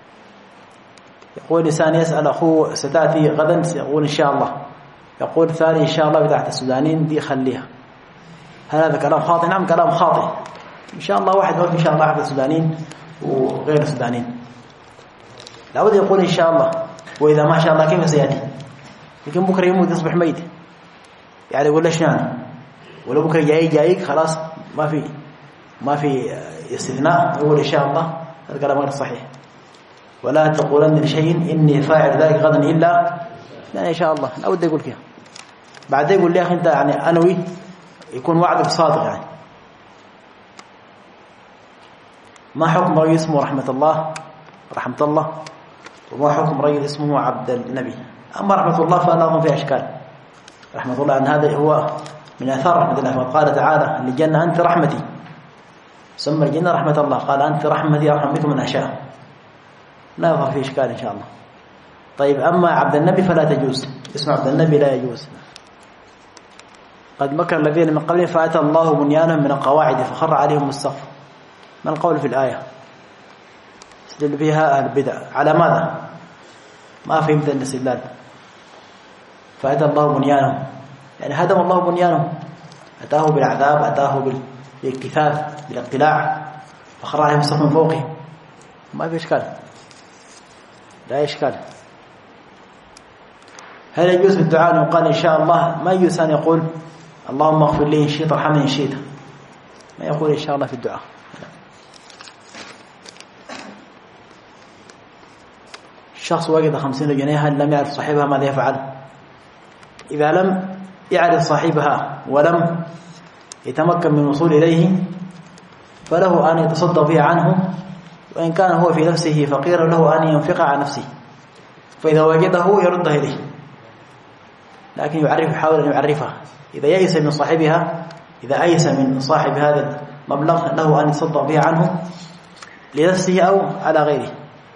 Speaker 1: يقول إنسان يسأل أخوه ستأتي غدا، يقول إن شاء الله. يقول ثاني إن شاء الله بتاعت السودانيين دي خليها. هل هذا كلام خاطئ؟ نعم كلام خاطئ. إن شاء الله واحد وقت إن شاء الله أحد السودانيين وغير السودانيين، لابد يقول إن شاء الله. وإذا ما شاء الله كيف سيأتي؟ لكن بكرة يموت يصبح ميت، يعني يقول ليش يعني؟ ولو بكرة جاي جايك خلاص ما في ما في استثناء، يقول إن شاء الله. هذا كلام غير صحيح. ولا تقولن لشيء إني فاعل ذلك غدا إلا لا إن شاء الله. لا بد يقول كذا. بعد يقول لي يا أخي أنت يعني أنوي، يكون وعدك صادق. يعني ما حكم رجل اسمه رحمة الله رحمة الله وما حكم رجل اسمه عبد النبي؟ أما رحمة الله فلا أظن فيها أشكال. رحمة الله أن هذا هو من آثار رحمة الله. فقال تعالى للجنة أنت رحمتي، سمى الجنة رحمة الله، قال أنت رحمتي أرحم بكم من أشاء، لا يظهر فيه إشكال إن شاء الله. طيب أما عبد النبي فلا تجوز، اسم عبد النبي لا يجوز. قد مكر الذين من قبلهم فأتى الله بنيانهم من القواعد فخر عليهم السقف. ما القول في الآية؟ استدل فيها أهل البدع على ماذا؟ ما فهمت الاستدلال. فأتى الله بنيانهم يعني هدم الله بنيانهم، أتاه بالعذاب، أتاه بالاكتفاف بالاقتلاع، فخر عليهم السقف من فوقهم. ما في إشكال، لا إشكال. هل يجوز بالدعاء أن يقال إن شاء الله؟ ما يجوز أن يقول اللهم اغفر لي إن شئت ارحمني إن شئت، ما يقول إن شاء الله في الدعاء. الشخص وجد خمسين جنيها لم يعرف صاحبها ماذا يفعل؟ إذا لم يعرف صاحبها ولم يتمكن من الوصول إليه فله أن يتصدق بها عنه، وإن كان هو في نفسه فقيرا له أن ينفق عن نفسه، فإذا وجده يرده إليه، لكن يعرف يحاول أن يعرفها. إذا يئس من صاحبها إذا أيس من صاحب هذا المبلغ له أن يتصدق بها عنه لنفسه أو على غيره.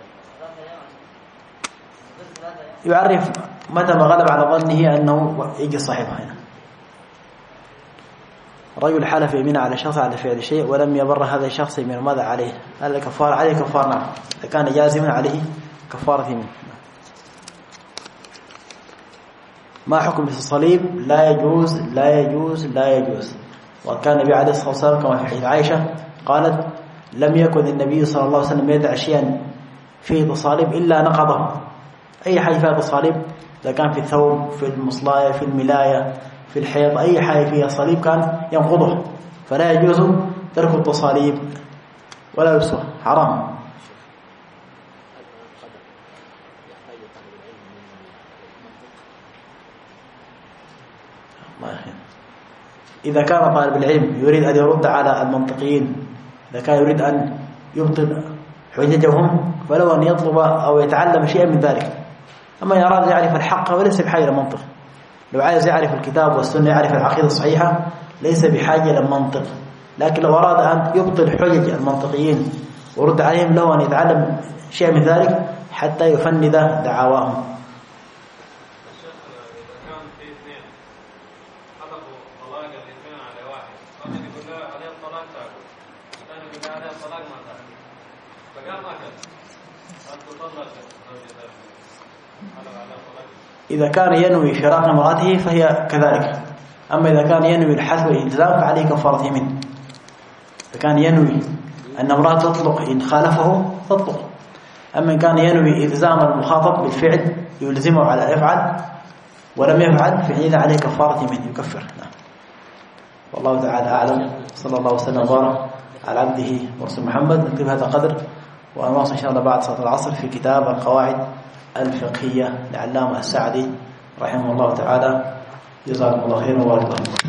Speaker 1: يعرف متى ما غلب على ظنه أنه يجي صاحبها. هنا رجل حلف يمين على شخص على فعل شيء ولم يبر هذا الشخص يمين، ماذا عليه؟ هل الكفارة عليه؟ كفار نعم، إذا كان جازما عليه كفارة يمين. ما حكم الصليب؟ لا يجوز لا يجوز لا يجوز. وكان النبي عليه الصلاة والسلام كما في حديث عائشة قالت لم يكن النبي صلى الله عليه وسلم يدع شيئا فيه تصاليب إلا نقضه. أي حاجة فيها تصاليب، إذا كان في الثوب، في المصلاية، في الملاية، في الحيض، أي حاجة فيها صليب كان ينقضه، فلا يجوز ترك التصاليب ولا يسوى، حرام. إذا كان طالب العلم يريد أن يرد على المنطقيين، إذا كان يريد أن يبطل حججهم فلو أن يطلب أو يتعلم شيئا من ذلك. أما يراد يعرف الحق وليس بحاجة لمنطق، لو عايز يعرف الكتاب والسنة يعرف العقيدة الصحيحة ليس بحاجة للمنطق، لكن لو أراد أن يبطل حجج المنطقيين ورد عليهم له أن يتعلم شيء من ذلك حتى يفند دعواهم. إذا كان ينوي فراق امرأته فهي كذلك، أما إذا كان ينوي الحث والإلزام فعليه كفارة يمين. إذا كان ينوي أن امرأة تطلق إن خالفه تطلق، أما إن كان ينوي إلزام المخاطب بالفعل يلزمه على أن يفعل ولم يفعل فحينئذ عليه كفارة يمين يكفر. نعم. والله تعالى أعلم. صلى الله وسلم وبارك على عبده ورسول محمد. نكتب هذا قدر ونواصل إن شاء الله بعد صلاة العصر في كتاب القواعد الفقهية لعلامة السعدي رحمه الله تعالى. جزاكم الله خيرا وبارك الله.